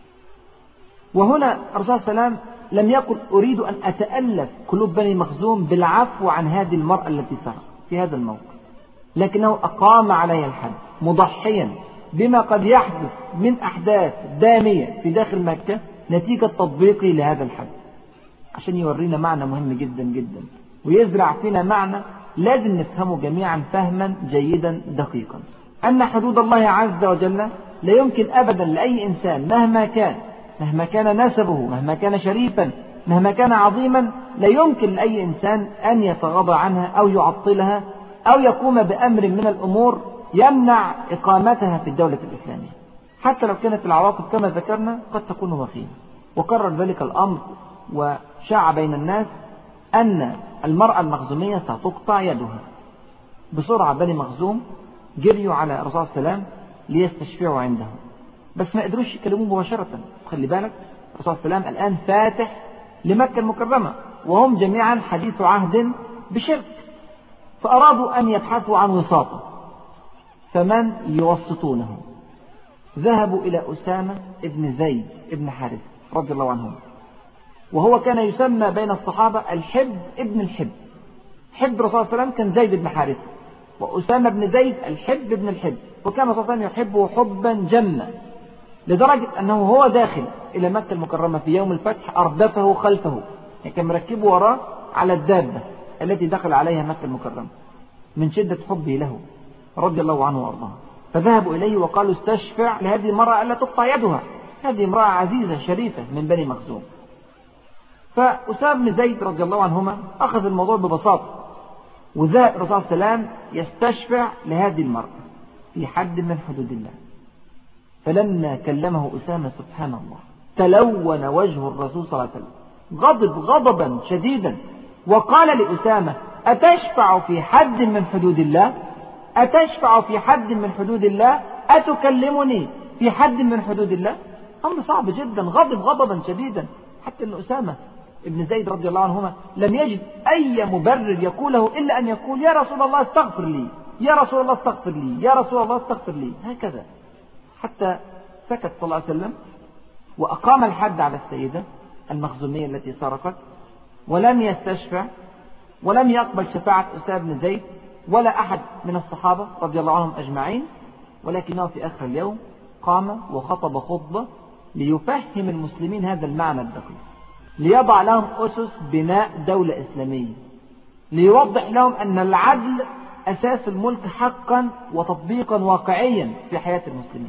وهنا الرسول صلى الله عليه وسلم لم يقل أريد أن أتألف قلوب بني مخزوم بالعفو عن هذه المرأة التي سرقت في هذا الموقف، لكنه أقام عليها الحد مضحيا بما قد يحدث من أحداث دامية في داخل مكة نتيجة تطبيقه لهذا الحد، عشان يورينا معنى مهم جدا جدا، ويزرع فينا معنى لازم نفهمه جميعا فهما جيدا دقيقا، أن حدود الله عز وجل لا يمكن أبدا لأي إنسان مهما كان، مهما كان نسبه، مهما كان شريفا، مهما كان عظيما، لا يمكن لأي إنسان أن يتغاضى عنها أو يعطلها أو يقوم بأمر من الأمور يمنع إقامتها في الدولة الإسلامية، حتى لو كانت العواقب كما ذكرنا قد تكون وخيمة. وقرر ذلك الأمر وشاع بين الناس أن المرأة المخزومية ستقطع يدها. بسرعة بني مخزوم جريوا على الرسول صلى الله عليه وسلم ليستشفعوا عنده، بس ما قدروش يكلموه مباشرة. خلي بالك الرسول صلى الله عليه وسلم الآن فاتح لمكة المكرمة وهم جميعا حديث عهد بشرك، فأرادوا أن يبحثوا عن وساطة، فمن يوسطونه؟ ذهبوا إلى أسامة ابن زيد ابن حارث رضي الله عنهم، وهو كان يسمى بين الصحابة الحب ابن الحب. حب الرسول صلى الله عليه وسلم كان زيد بن حارث، وأسامة بن زيد الحب ابن الحب، وكان الرسول صلى الله عليه وسلم يحبه حبا جما، لدرجة أنه هو داخل إلى مكة المكرمة في يوم الفتح أردفه خلفه، يعني كان مركبه وراه على الدابة التي دخل عليها مكة المكرمة من شدة حبه له رضي الله عنه وأرضاه. فذهبوا إليه وقالوا استشفع لهذه المرأة ألا تقطع يدها، هذه امرأة عزيزة شريفة من بني مخزوم. فأسامة بن زيد رضي الله عنهما أخذ الموضوع ببساطة، وذهب الرسول صلى الله عليه وسلم يستشفع لهذه المرأة في حد من حدود الله. فلما كلمه أسامة سبحان الله تلون وجه الرسول صلى الله عليه وسلم، غضب غضبا شديدا، وقال لأسامة: أتشفع في حد من حدود الله؟ أتشفع في حد من حدود الله؟ أتكلمني في حد من حدود الله؟ أمر صعب جدا، غضب غضبا شديدا، حتى أن أسامة ابن زيد رضي الله عنهما لم يجد أي مبرر يقوله إلا أن يقول: يا رسول الله استغفر لي، يا رسول الله استغفر لي، يا رسول الله استغفر لي، هكذا. حتى سكت صلى الله عليه وسلم وأقام الحد على السيدة المخزومية التي سرقت، ولم يستشفع ولم يقبل شفاعة أسامة بن زيد ولا أحد من الصحابة رضي الله عنهم أجمعين، ولكنه في آخر اليوم قام وخطب خطبة ليفهم المسلمين هذا المعنى الدقيق، ليضع لهم أسس بناء دولة إسلامية، ليوضح لهم أن العدل أساس الملك حقا وتطبيقا واقعيا في حياة المسلمين.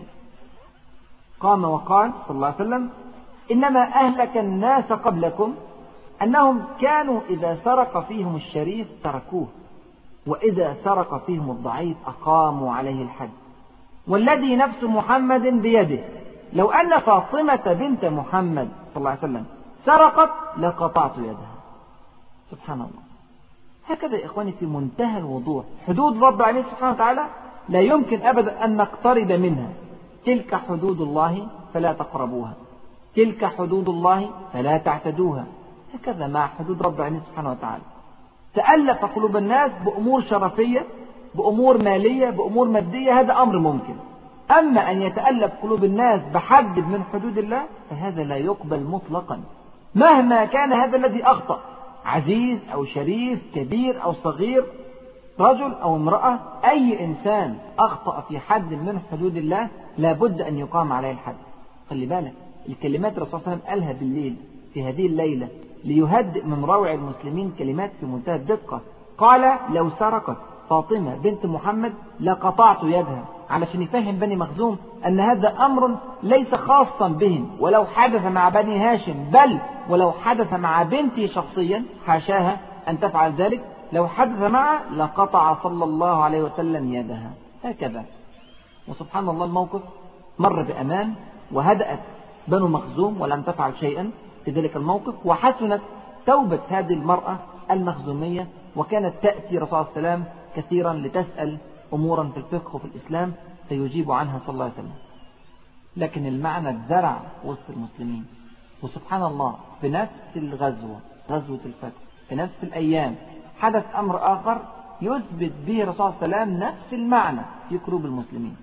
قام وقال صلى الله عليه وسلم: إنما أهلك الناس قبلكم أنهم كانوا إذا سرق فيهم الشريف تركوه، وإذا سرق فيهم الضعيف أقاموا عليه الحد، والذي نفس محمد بيده لو أن فاطمة بنت محمد صلى الله عليه وسلم سرقت لقطعت يدها. سبحان الله. هكذا يا إخواني في منتهى الوضوح حدود رب العالمين سبحانه وتعالى لا يمكن أبدا أن نقترب منها. تلك حدود الله فلا تقربوها، تلك حدود الله فلا تعتدوها. هكذا مع حدود رب العالمين سبحانه وتعالى. تألف قلوب الناس بأمور شرفية، بأمور مالية، بأمور مادية، هذا أمر ممكن. أما أن يتألف قلوب الناس بحد من حدود الله فهذا لا يقبل مطلقا، مهما كان هذا الذي أخطأ، عزيز أو شريف، كبير أو صغير، رجل أو امرأة، أي إنسان أخطأ في حد من حدود الله لابد أن يقام عليه الحد. خلي بالك الكلمات الرسول صلى الله عليه وسلم قالها بالليل في هذه الليلة ليهدئ من روع المسلمين، كلمات في منتهى الدقة. قال: لو سرقت فاطمة بنت محمد لقطعت يدها، علشان يفهم بني مخزوم أن هذا أمر ليس خاصا بهم، ولو حدث مع بني هاشم، بل ولو حدث مع بنتي شخصيا حاشاها أن تفعل ذلك، لو حدث معها لقطع صلى الله عليه وسلم يدها. هكذا. وسبحان الله الموقف مر بأمان، وهدأت بنو مخزوم ولم تفعل شيئا في ذلك الموقف، وحسنت توبة هذه المرأة المخزومية، وكانت تأتي رسول الله صلى الله عليه وسلم كثيرا لتسأل أمورا في الفقه وفي الإسلام فيجيب عنها صلى الله عليه وسلم. لكن المعنى اتزرع وسط المسلمين. وسبحان الله في نفس الغزوة، غزوة الفتح، في نفس الأيام حدث أمر آخر يثبت به الرسول صلى الله عليه وسلم نفس المعنى في قلوب المسلمين.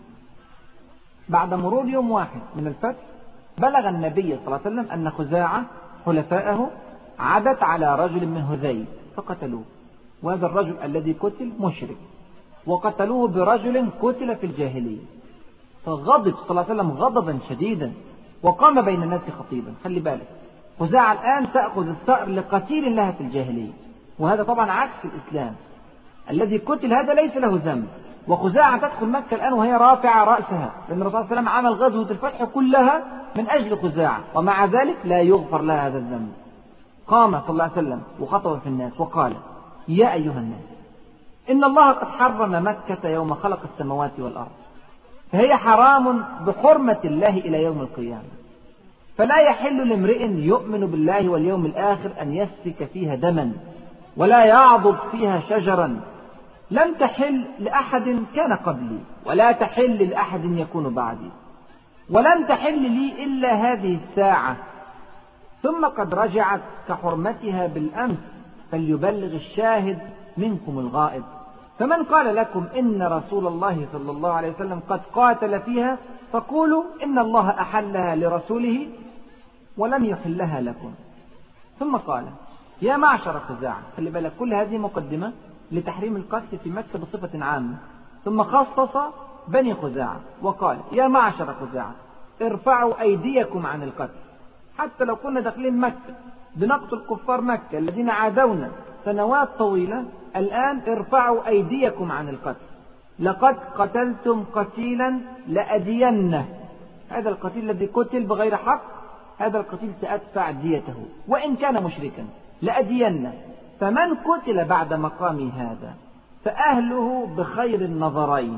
بعد مرور يوم واحد من الفتح بلغ النبي صلى الله عليه وسلم أن خزاعة خلفائه عدت على رجل من هذيل فقتلوه، وهذا الرجل الذي قتل مشرك، وقتلوه برجل قتل في الجاهلية. فغضب صلى الله عليه وسلم غضبا شديدا وقام بين الناس خطيبا. خلي بالك خزاعة الآن تأخذ الثأر لقتيل لها في الجاهلية، وهذا طبعا عكس الإسلام. الذي قتل هذا ليس له ذنب، وخزاعة تدخل مكة الآن وهي رافعة رأسها، لأن الرسول صلى الله عليه وسلم عمل غزوة الفتح كلها من أجل خزاعة، ومع ذلك لا يغفر لها هذا الذنب. قام صلى الله عليه وسلم وخطب في الناس وقال: يا أيها الناس، إن الله قد حرم مكة يوم خلق السماوات والأرض، فهي حرام بحرمة الله إلى يوم القيامة، فلا يحل لامرئ يؤمن بالله واليوم الآخر أن يسفك فيها دما ولا يعضد فيها شجرا، لم تحل لأحد كان قبلي ولا تحل لأحد يكون بعدي، ولن تحل لي إلا هذه الساعة، ثم قد رجعت كحرمتها بالأمس، فليبلغ الشاهد منكم الغائب. فمن قال لكم إن رسول الله صلى الله عليه وسلم قد قاتل فيها فقولوا إن الله أحلها لرسوله ولم يحلها لكم. ثم قال: يا معشر خزاعة. خلي بالك كل هذه مقدمة لتحريم القتل في مكة بصفة عامة، ثم خصص بني خزاعة وقال: يا معشر خزاعة ارفعوا أيديكم عن القتل، حتى لو كنا داخلين مكة بنقتل كفار مكة الذين عادونا سنوات طويلة، الآن ارفعوا أيديكم عن القتل، لقد قتلتم قتيلا لأدينه. هذا القتيل الذي قتل بغير حق هذا القتيل سأدفع ديته وإن كان مشركا لأدينه، فمن قتل بعد مقام هذا فأهله بخير النظرين،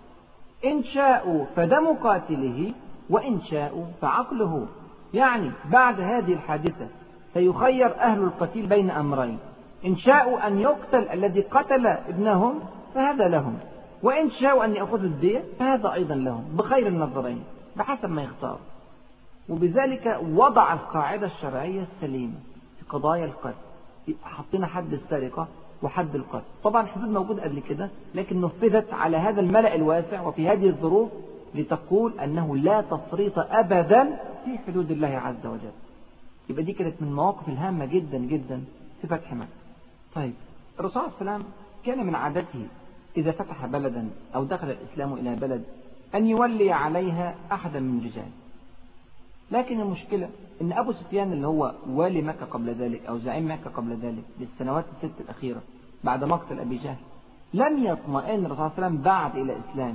إن شاءوا فدم قاتله وإن شاءوا فعقله. يعني بعد هذه الحادثة سيخير أهل القتيل بين أمرين، إن شاءوا أن يقتل الذي قتل ابنهم فهذا لهم، وإن شاءوا أن يأخذوا الدية فهذا أيضا لهم، بخير النظرين بحسب ما يختار. وبذلك وضع القاعدة الشرعية السليمة في قضايا القتل، حطينا حد السرقة وحد القتل. طبعا حدود موجودة قبل كده لكن نفذت على هذا الملأ الواسع وفي هذه الظروف لتقول أنه لا تفريط أبدا في حدود الله عز وجل. يبقى دي كانت من المواقف الهامة جدا جدا في فتح مكة. طيب الرسول صلى الله عليه وسلم كان من عادته إذا فتح بلدا أو دخل الإسلام إلى بلد أن يولي عليها أحدا من رجال. لكن المشكلة أن أبو سفيان اللي هو والي مكة قبل ذلك أو زعيم مكة قبل ذلك للسنوات الست الأخيرة بعد مقتل أبي جهل لم يطمئن الرسول صلى الله عليه وسلم بعد إلى إسلامه.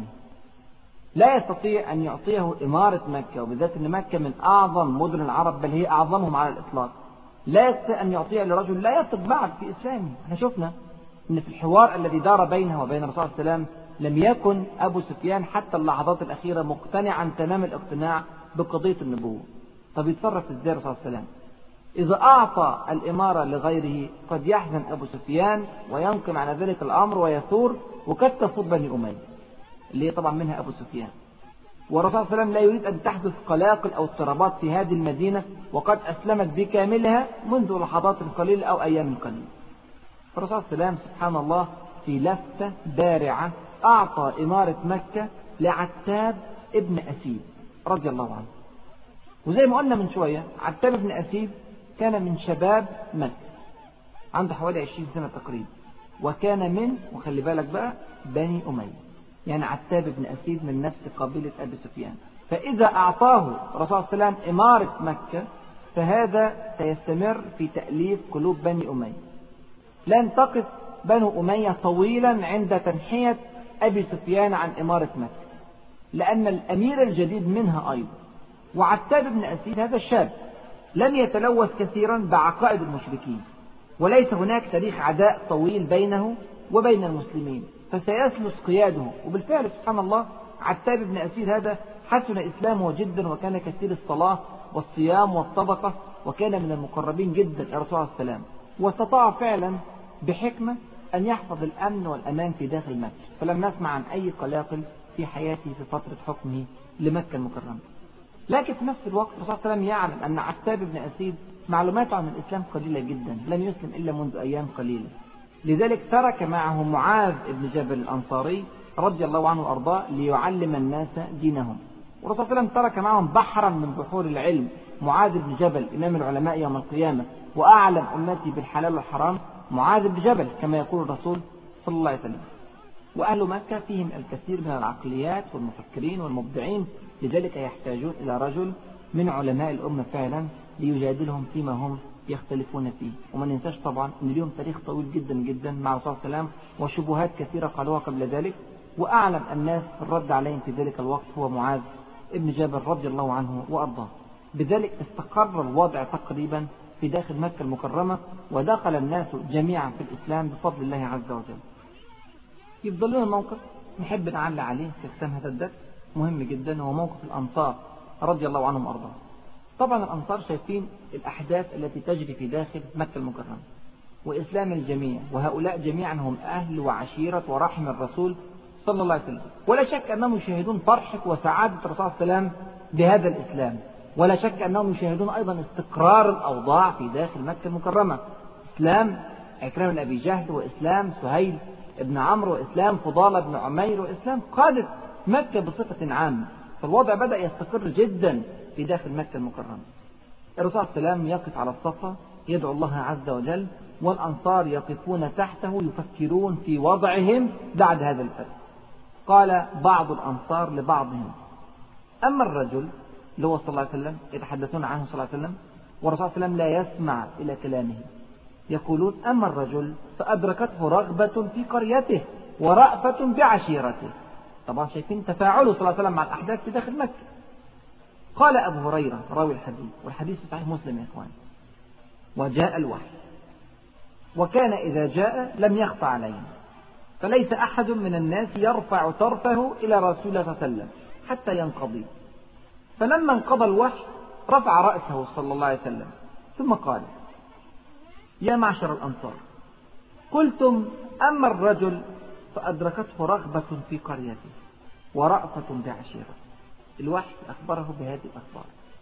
لا يستطيع أن يعطيه إمارة مكة، وبالذات أن مكة من أعظم مدن العرب بل هي أعظمهم على الإطلاق. لا يستطيع أن يعطيه لرجل لا يثق بعد في إسلامه. احنا شفنا أن في الحوار الذي دار بينه وبين الرسول صلى الله عليه وسلم لم يكن أبو سفيان حتى اللحظات الأخيرة مقتنعا تمام الاقتناع بقضية النبوة. طب يتصرف ازاي الرسول صلى الله عليه وسلم؟ إذا أعطى الإمارة لغيره قد يحزن أبو سفيان وينقم على ذلك الأمر ويثور، وقد تفوض بني أمية اللي هي طبعا منها أبو سفيان. والرسول صلى الله عليه وسلم لا يريد أن تحدث قلاقل أو اضطرابات في هذه المدينة وقد أسلمت بكاملها منذ لحظات قليلة أو أيام قليلة. فالرسول صلى الله عليه وسلم سبحان الله في لفتة بارعة أعطى إمارة مكة لعتاب ابن أسيد رضي الله عنه. وزي ما قلنا من شوية عتاب ابن أسيد كان من شباب مكة، عنده حوالي عشرين سنة تقريبا، وكان من وخلي بالك بقى بني أمية. يعني عتاب ابن أسيد من نفس قبيلة أبي سفيان. فإذا أعطاه الرسول صلى الله عليه وسلم إمارة مكة فهذا سيستمر في تأليف قلوب بني أمية. لن تقف بنو أمية طويلا عند تنحية أبي سفيان عن إمارة مكة، لأن الأمير الجديد منها أيضا. وعتاب بن أسيد هذا الشاب لم يتلوث كثيرا بعقائد المشركين، وليس هناك تاريخ عداء طويل بينه وبين المسلمين، فسيسلس قياده. وبالفعل سبحان الله عتاب بن أسيد هذا حسن إسلامه جدا، وكان كثير الصلاة والصيام والصدقة، وكان من المقربين جدا إلى الرسول عليه السلام، واستطاع فعلا بحكمة أن يحفظ الأمن والأمان في داخل مكة، فلم نسمع عن أي قلاقل في حياته في فترة حكمه لمكة المكرمة. لكن في نفس الوقت الرسول صلى الله عليه وسلم يعلم أن عتاب بن أسيد معلوماته عن الإسلام قليلة جدا، لم يسلم إلا منذ أيام قليلة. لذلك ترك معه معاذ بن جبل الأنصاري رضي الله عنه وأرضاه ليعلم الناس دينهم. والرسول صلى الله عليه وسلم ترك معهم بحرا من بحور العلم، معاذ بن جبل إمام العلماء يوم القيامة وأعلم أمتي بالحلال والحرام معاذ بن جبل كما يقول الرسول صلى الله عليه وسلم. وأهل مكة فيهم الكثير من العقليات والمفكرين والمبدعين، لذلك يحتاجون إلى رجل من علماء الأمة فعلا ليجادلهم فيما هم يختلفون فيه. وما ننساش طبعا أن اليوم تاريخ طويل جدا جدا مع الرسول صلى الله عليه وسلم، وشبهات كثيرة قالوها قبل ذلك، وأعلم الناس الرد عليهم في ذلك الوقت هو معاذ ابن جبل رضي الله عنه وأرضاه. بذلك استقر الوضع تقريبا في داخل مكة المكرمة، ودخل الناس جميعا في الإسلام بفضل الله عز وجل. يفضل لنا موقف نحب نعلق عليه في ختام هذا الدرس مهم جدا، هو موقف الأنصار رضي الله عنهم وأرضاهم. طبعا الأنصار شايفين الأحداث التي تجري في داخل مكة المكرمة وإسلام الجميع، وهؤلاء جميعا هم أهل وعشيرة ورحم الرسول صلى الله عليه وسلم، ولا شك أنهم يشاهدون فرحة وسعادة الرسول صلى الله عليه وسلم بهذا الإسلام، ولا شك أنهم يشاهدون أيضا استقرار الأوضاع في داخل مكة المكرمة. إسلام عكرمة بن أبي جهل، وإسلام سهيل ابن عمرو، وإسلام فضالة بن عمير، وإسلام قادة مكة بصفة عامة. فالوضع بدأ يستقر جدا في داخل مكة المكرمة. الرسول صلى الله عليه وسلم يقف على الصفا يدعو الله عز وجل، والأنصار يقفون تحته يفكرون في وضعهم بعد هذا الفتح. قال بعض الأنصار لبعضهم: أما الرجل اللي هو صلى الله عليه وسلم، يتحدثون عنه صلى الله عليه وسلم والرسول صلى الله عليه وسلم لا يسمع إلى كلامه، يقولون: أما الرجل فأدركته رغبة في قريته ورأفة بعشيرته. طبعا شايفين تفاعله صلى الله عليه وسلم مع الأحداث في داخل مكة. قال أبو هريرة راوي الحديث، والحديث صحيح مسلم يا إخوان: وجاء الوحي، وكان إذا جاء لم يخفى علينا، فليس أحد من الناس يرفع طرفه إلى رسول الله صلى الله عليه وسلم حتى ينقضي. فلما انقضى الوحي رفع رأسه صلى الله عليه وسلم ثم قال: يا معشر الأنصار، قلتم أما الرجل فأدركته رغبة في قريته ورأفة بعشيرته. الوحي أخبره بهذه الأخبار.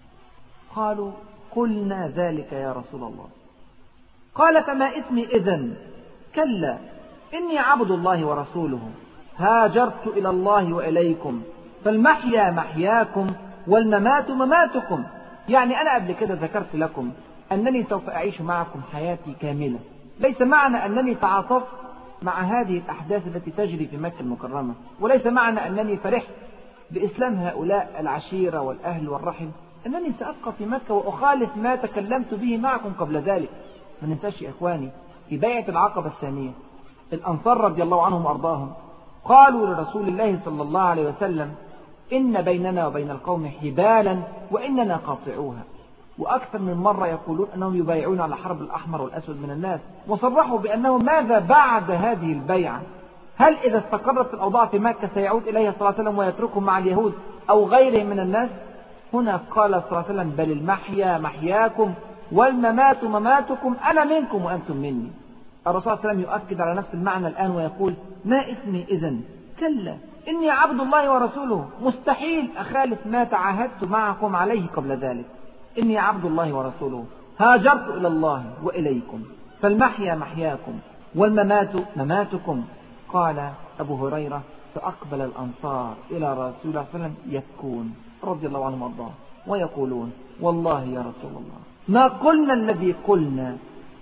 قالوا: قلنا ذلك يا رسول الله. قال: فما اسمي إذن؟ كلا، إني عبد الله ورسوله، هاجرت إلى الله وإليكم، فالمحيا محياكم والممات مماتكم. يعني أنا قبل كده ذكرت لكم أنني سوف أعيش معكم حياتي كاملة، ليس معنى أنني تعاطفت مع هذه الأحداث التي تجري في مكة المكرمة، وليس معنى أنني فرحت بإسلام هؤلاء العشيرة والأهل والرحم أنني سأبقى في مكة وأخالف ما تكلمت به معكم قبل ذلك. ما ننساش يا إخواني، في بيعة العقبة الثانية الأنصار رضي الله عنهم وأرضاهم قالوا لرسول الله صلى الله عليه وسلم: إن بيننا وبين القوم حبالا وإننا قاطعوها. وأكثر من مرة يقولون أنهم يبايعون على حرب الأحمر والأسود من الناس، وصرحوا بأنه ماذا بعد هذه البيعة؟ هل إذا استقرت الأوضاع في مكة سيعود إليها صلى الله عليه وسلم ويتركهم مع اليهود أو غيرهم من الناس؟ هنا قال صلى الله عليه وسلم: بل المحيا محياكم والممات مماتكم، أنا منكم وأنتم مني. الرسول صلى الله عليه وسلم يؤكد على نفس المعنى الآن ويقول: ما اسمي إذن؟ كلا، إني عبد الله ورسوله، مستحيل أخالف ما تعاهدت معكم عليه قبل ذلك. إني عبد الله ورسوله، هاجرت إلى الله وإليكم، فالمحيا محياكم والممات مماتكم. قال أبو هريرة: فأقبل الأنصار إلى رسول الله صلى الله عليه وسلم يبكون رضي الله عنهم وارضاهم ويقولون: والله يا رسول الله ما قلنا الذي قلنا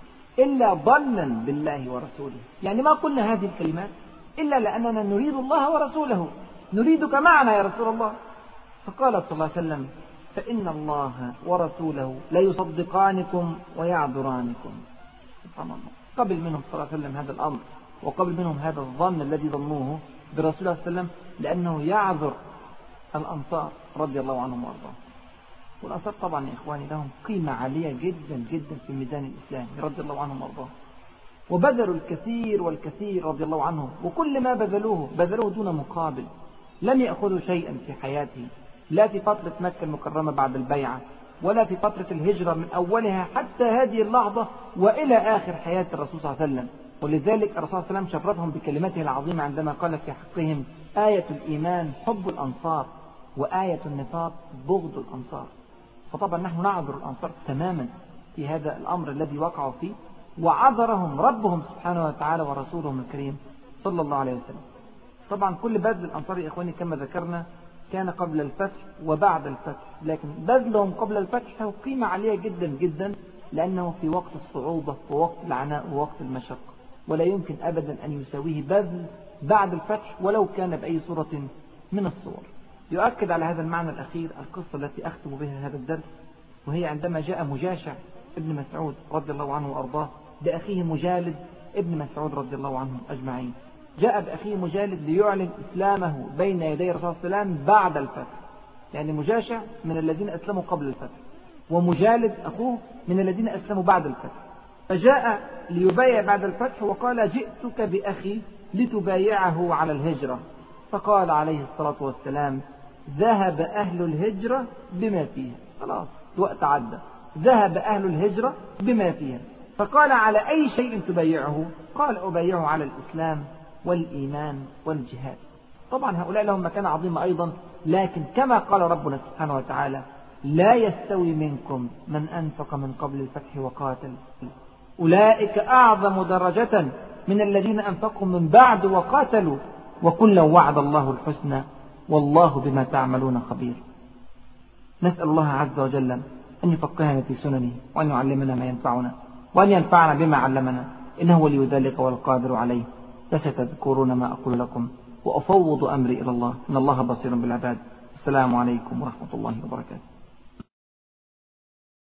إلا ظنا بالله ورسوله. يعني ما قلنا هذه الكلمات إلا لأننا نريد الله ورسوله، نريدك معنا يا رسول الله. فقال صلى الله عليه وسلم: فإن الله ورسوله ليصدقانكم ويعذرانكم. سبحان الله. قبل منهم صلى الله عليه وسلم هذا الأمر، وقبل منهم هذا الظن الذي ظنوه برسول الله صلى الله عليه وسلم، لأنه يعذر الأنصار رضي الله عنهم وارضاهم. والأنصار طبعا يا إخواني لهم قيمة عالية جدا جدا في الميدان الإسلامي رضي الله عنهم وارضاهم، وبذلوا الكثير والكثير رضي الله عنهم، وكل ما بذلوه بذلوه دون مقابل. لم يأخذوا شيئا في حياته، لا في فترة مكة المكرمة بعد البيعة، ولا في فترة الهجرة من أولها حتى هذه اللحظة وإلى آخر حياة الرسول صلى الله عليه وسلم. ولذلك الرسول صلى الله عليه وسلم شرفهم بكلمته العظيمة عندما قال في حقهم: آية الإيمان حب الأنصار، وآية النفاق بغض الأنصار. فطبعا نحن نعذر الأنصار تماما في هذا الأمر الذي وقعوا فيه، وعذرهم ربهم سبحانه وتعالى ورسولهم الكريم صلى الله عليه وسلم. طبعا كل بذل الأنصار يا إخواني كما ذكرنا كان قبل الفتح وبعد الفتح، لكن بذلهم قبل الفتح له قيمة عالية جدا جدا، لأنه في وقت الصعوبة ووقت العناء ووقت المشقة، ولا يمكن أبدا أن يساويه بذل بعد الفتح ولو كان بأي صورة من الصور. يؤكد على هذا المعنى الأخير القصة التي أختم بها هذا الدرس، وهي عندما جاء مجاشع ابن مسعود رضي الله عنه وأرضاه بأخيه مجالد ابن مسعود رضي الله عنهم أجمعين. جاء بأخيه مجالد ليعلن إسلامه بين يدي الرسول صلى الله عليه وسلم بعد الفتح، يعني مجاشع من الذين أسلموا قبل الفتح، ومجالد أخوه من الذين أسلموا بعد الفتح. فجاء ليبايع بعد الفتح وقال: جئتك بأخي لتبايعه على الهجرة. فقال عليه الصلاة والسلام: ذهب أهل الهجرة بما فيها. خلاص الوقت عدى، ذهب أهل الهجرة بما فيها. فقال: على أي شيء تبايعه؟ قال: أبايعه على الإسلام والإيمان والجهاد. طبعا هؤلاء لهم مكانة عظيمة أيضا، لكن كما قال ربنا سبحانه وتعالى: لا يستوي منكم من أنفق من قبل الفتح وقاتل، أولئك أعظم درجة من الذين أنفقوا من بعد وقاتلوا، وكلا وعد الله الحسنى والله بما تعملون خبير. نسأل الله عز وجل أن يفقهنا في سننه، وأن يعلمنا ما ينفعنا، وأن ينفعنا بما علمنا، إنه ولي ذلك والقادر عليه. فستذكرون ما أقول لكم وأفوض أمري إلى الله، إن الله بصير بالعباد. السلام عليكم ورحمة الله وبركاته.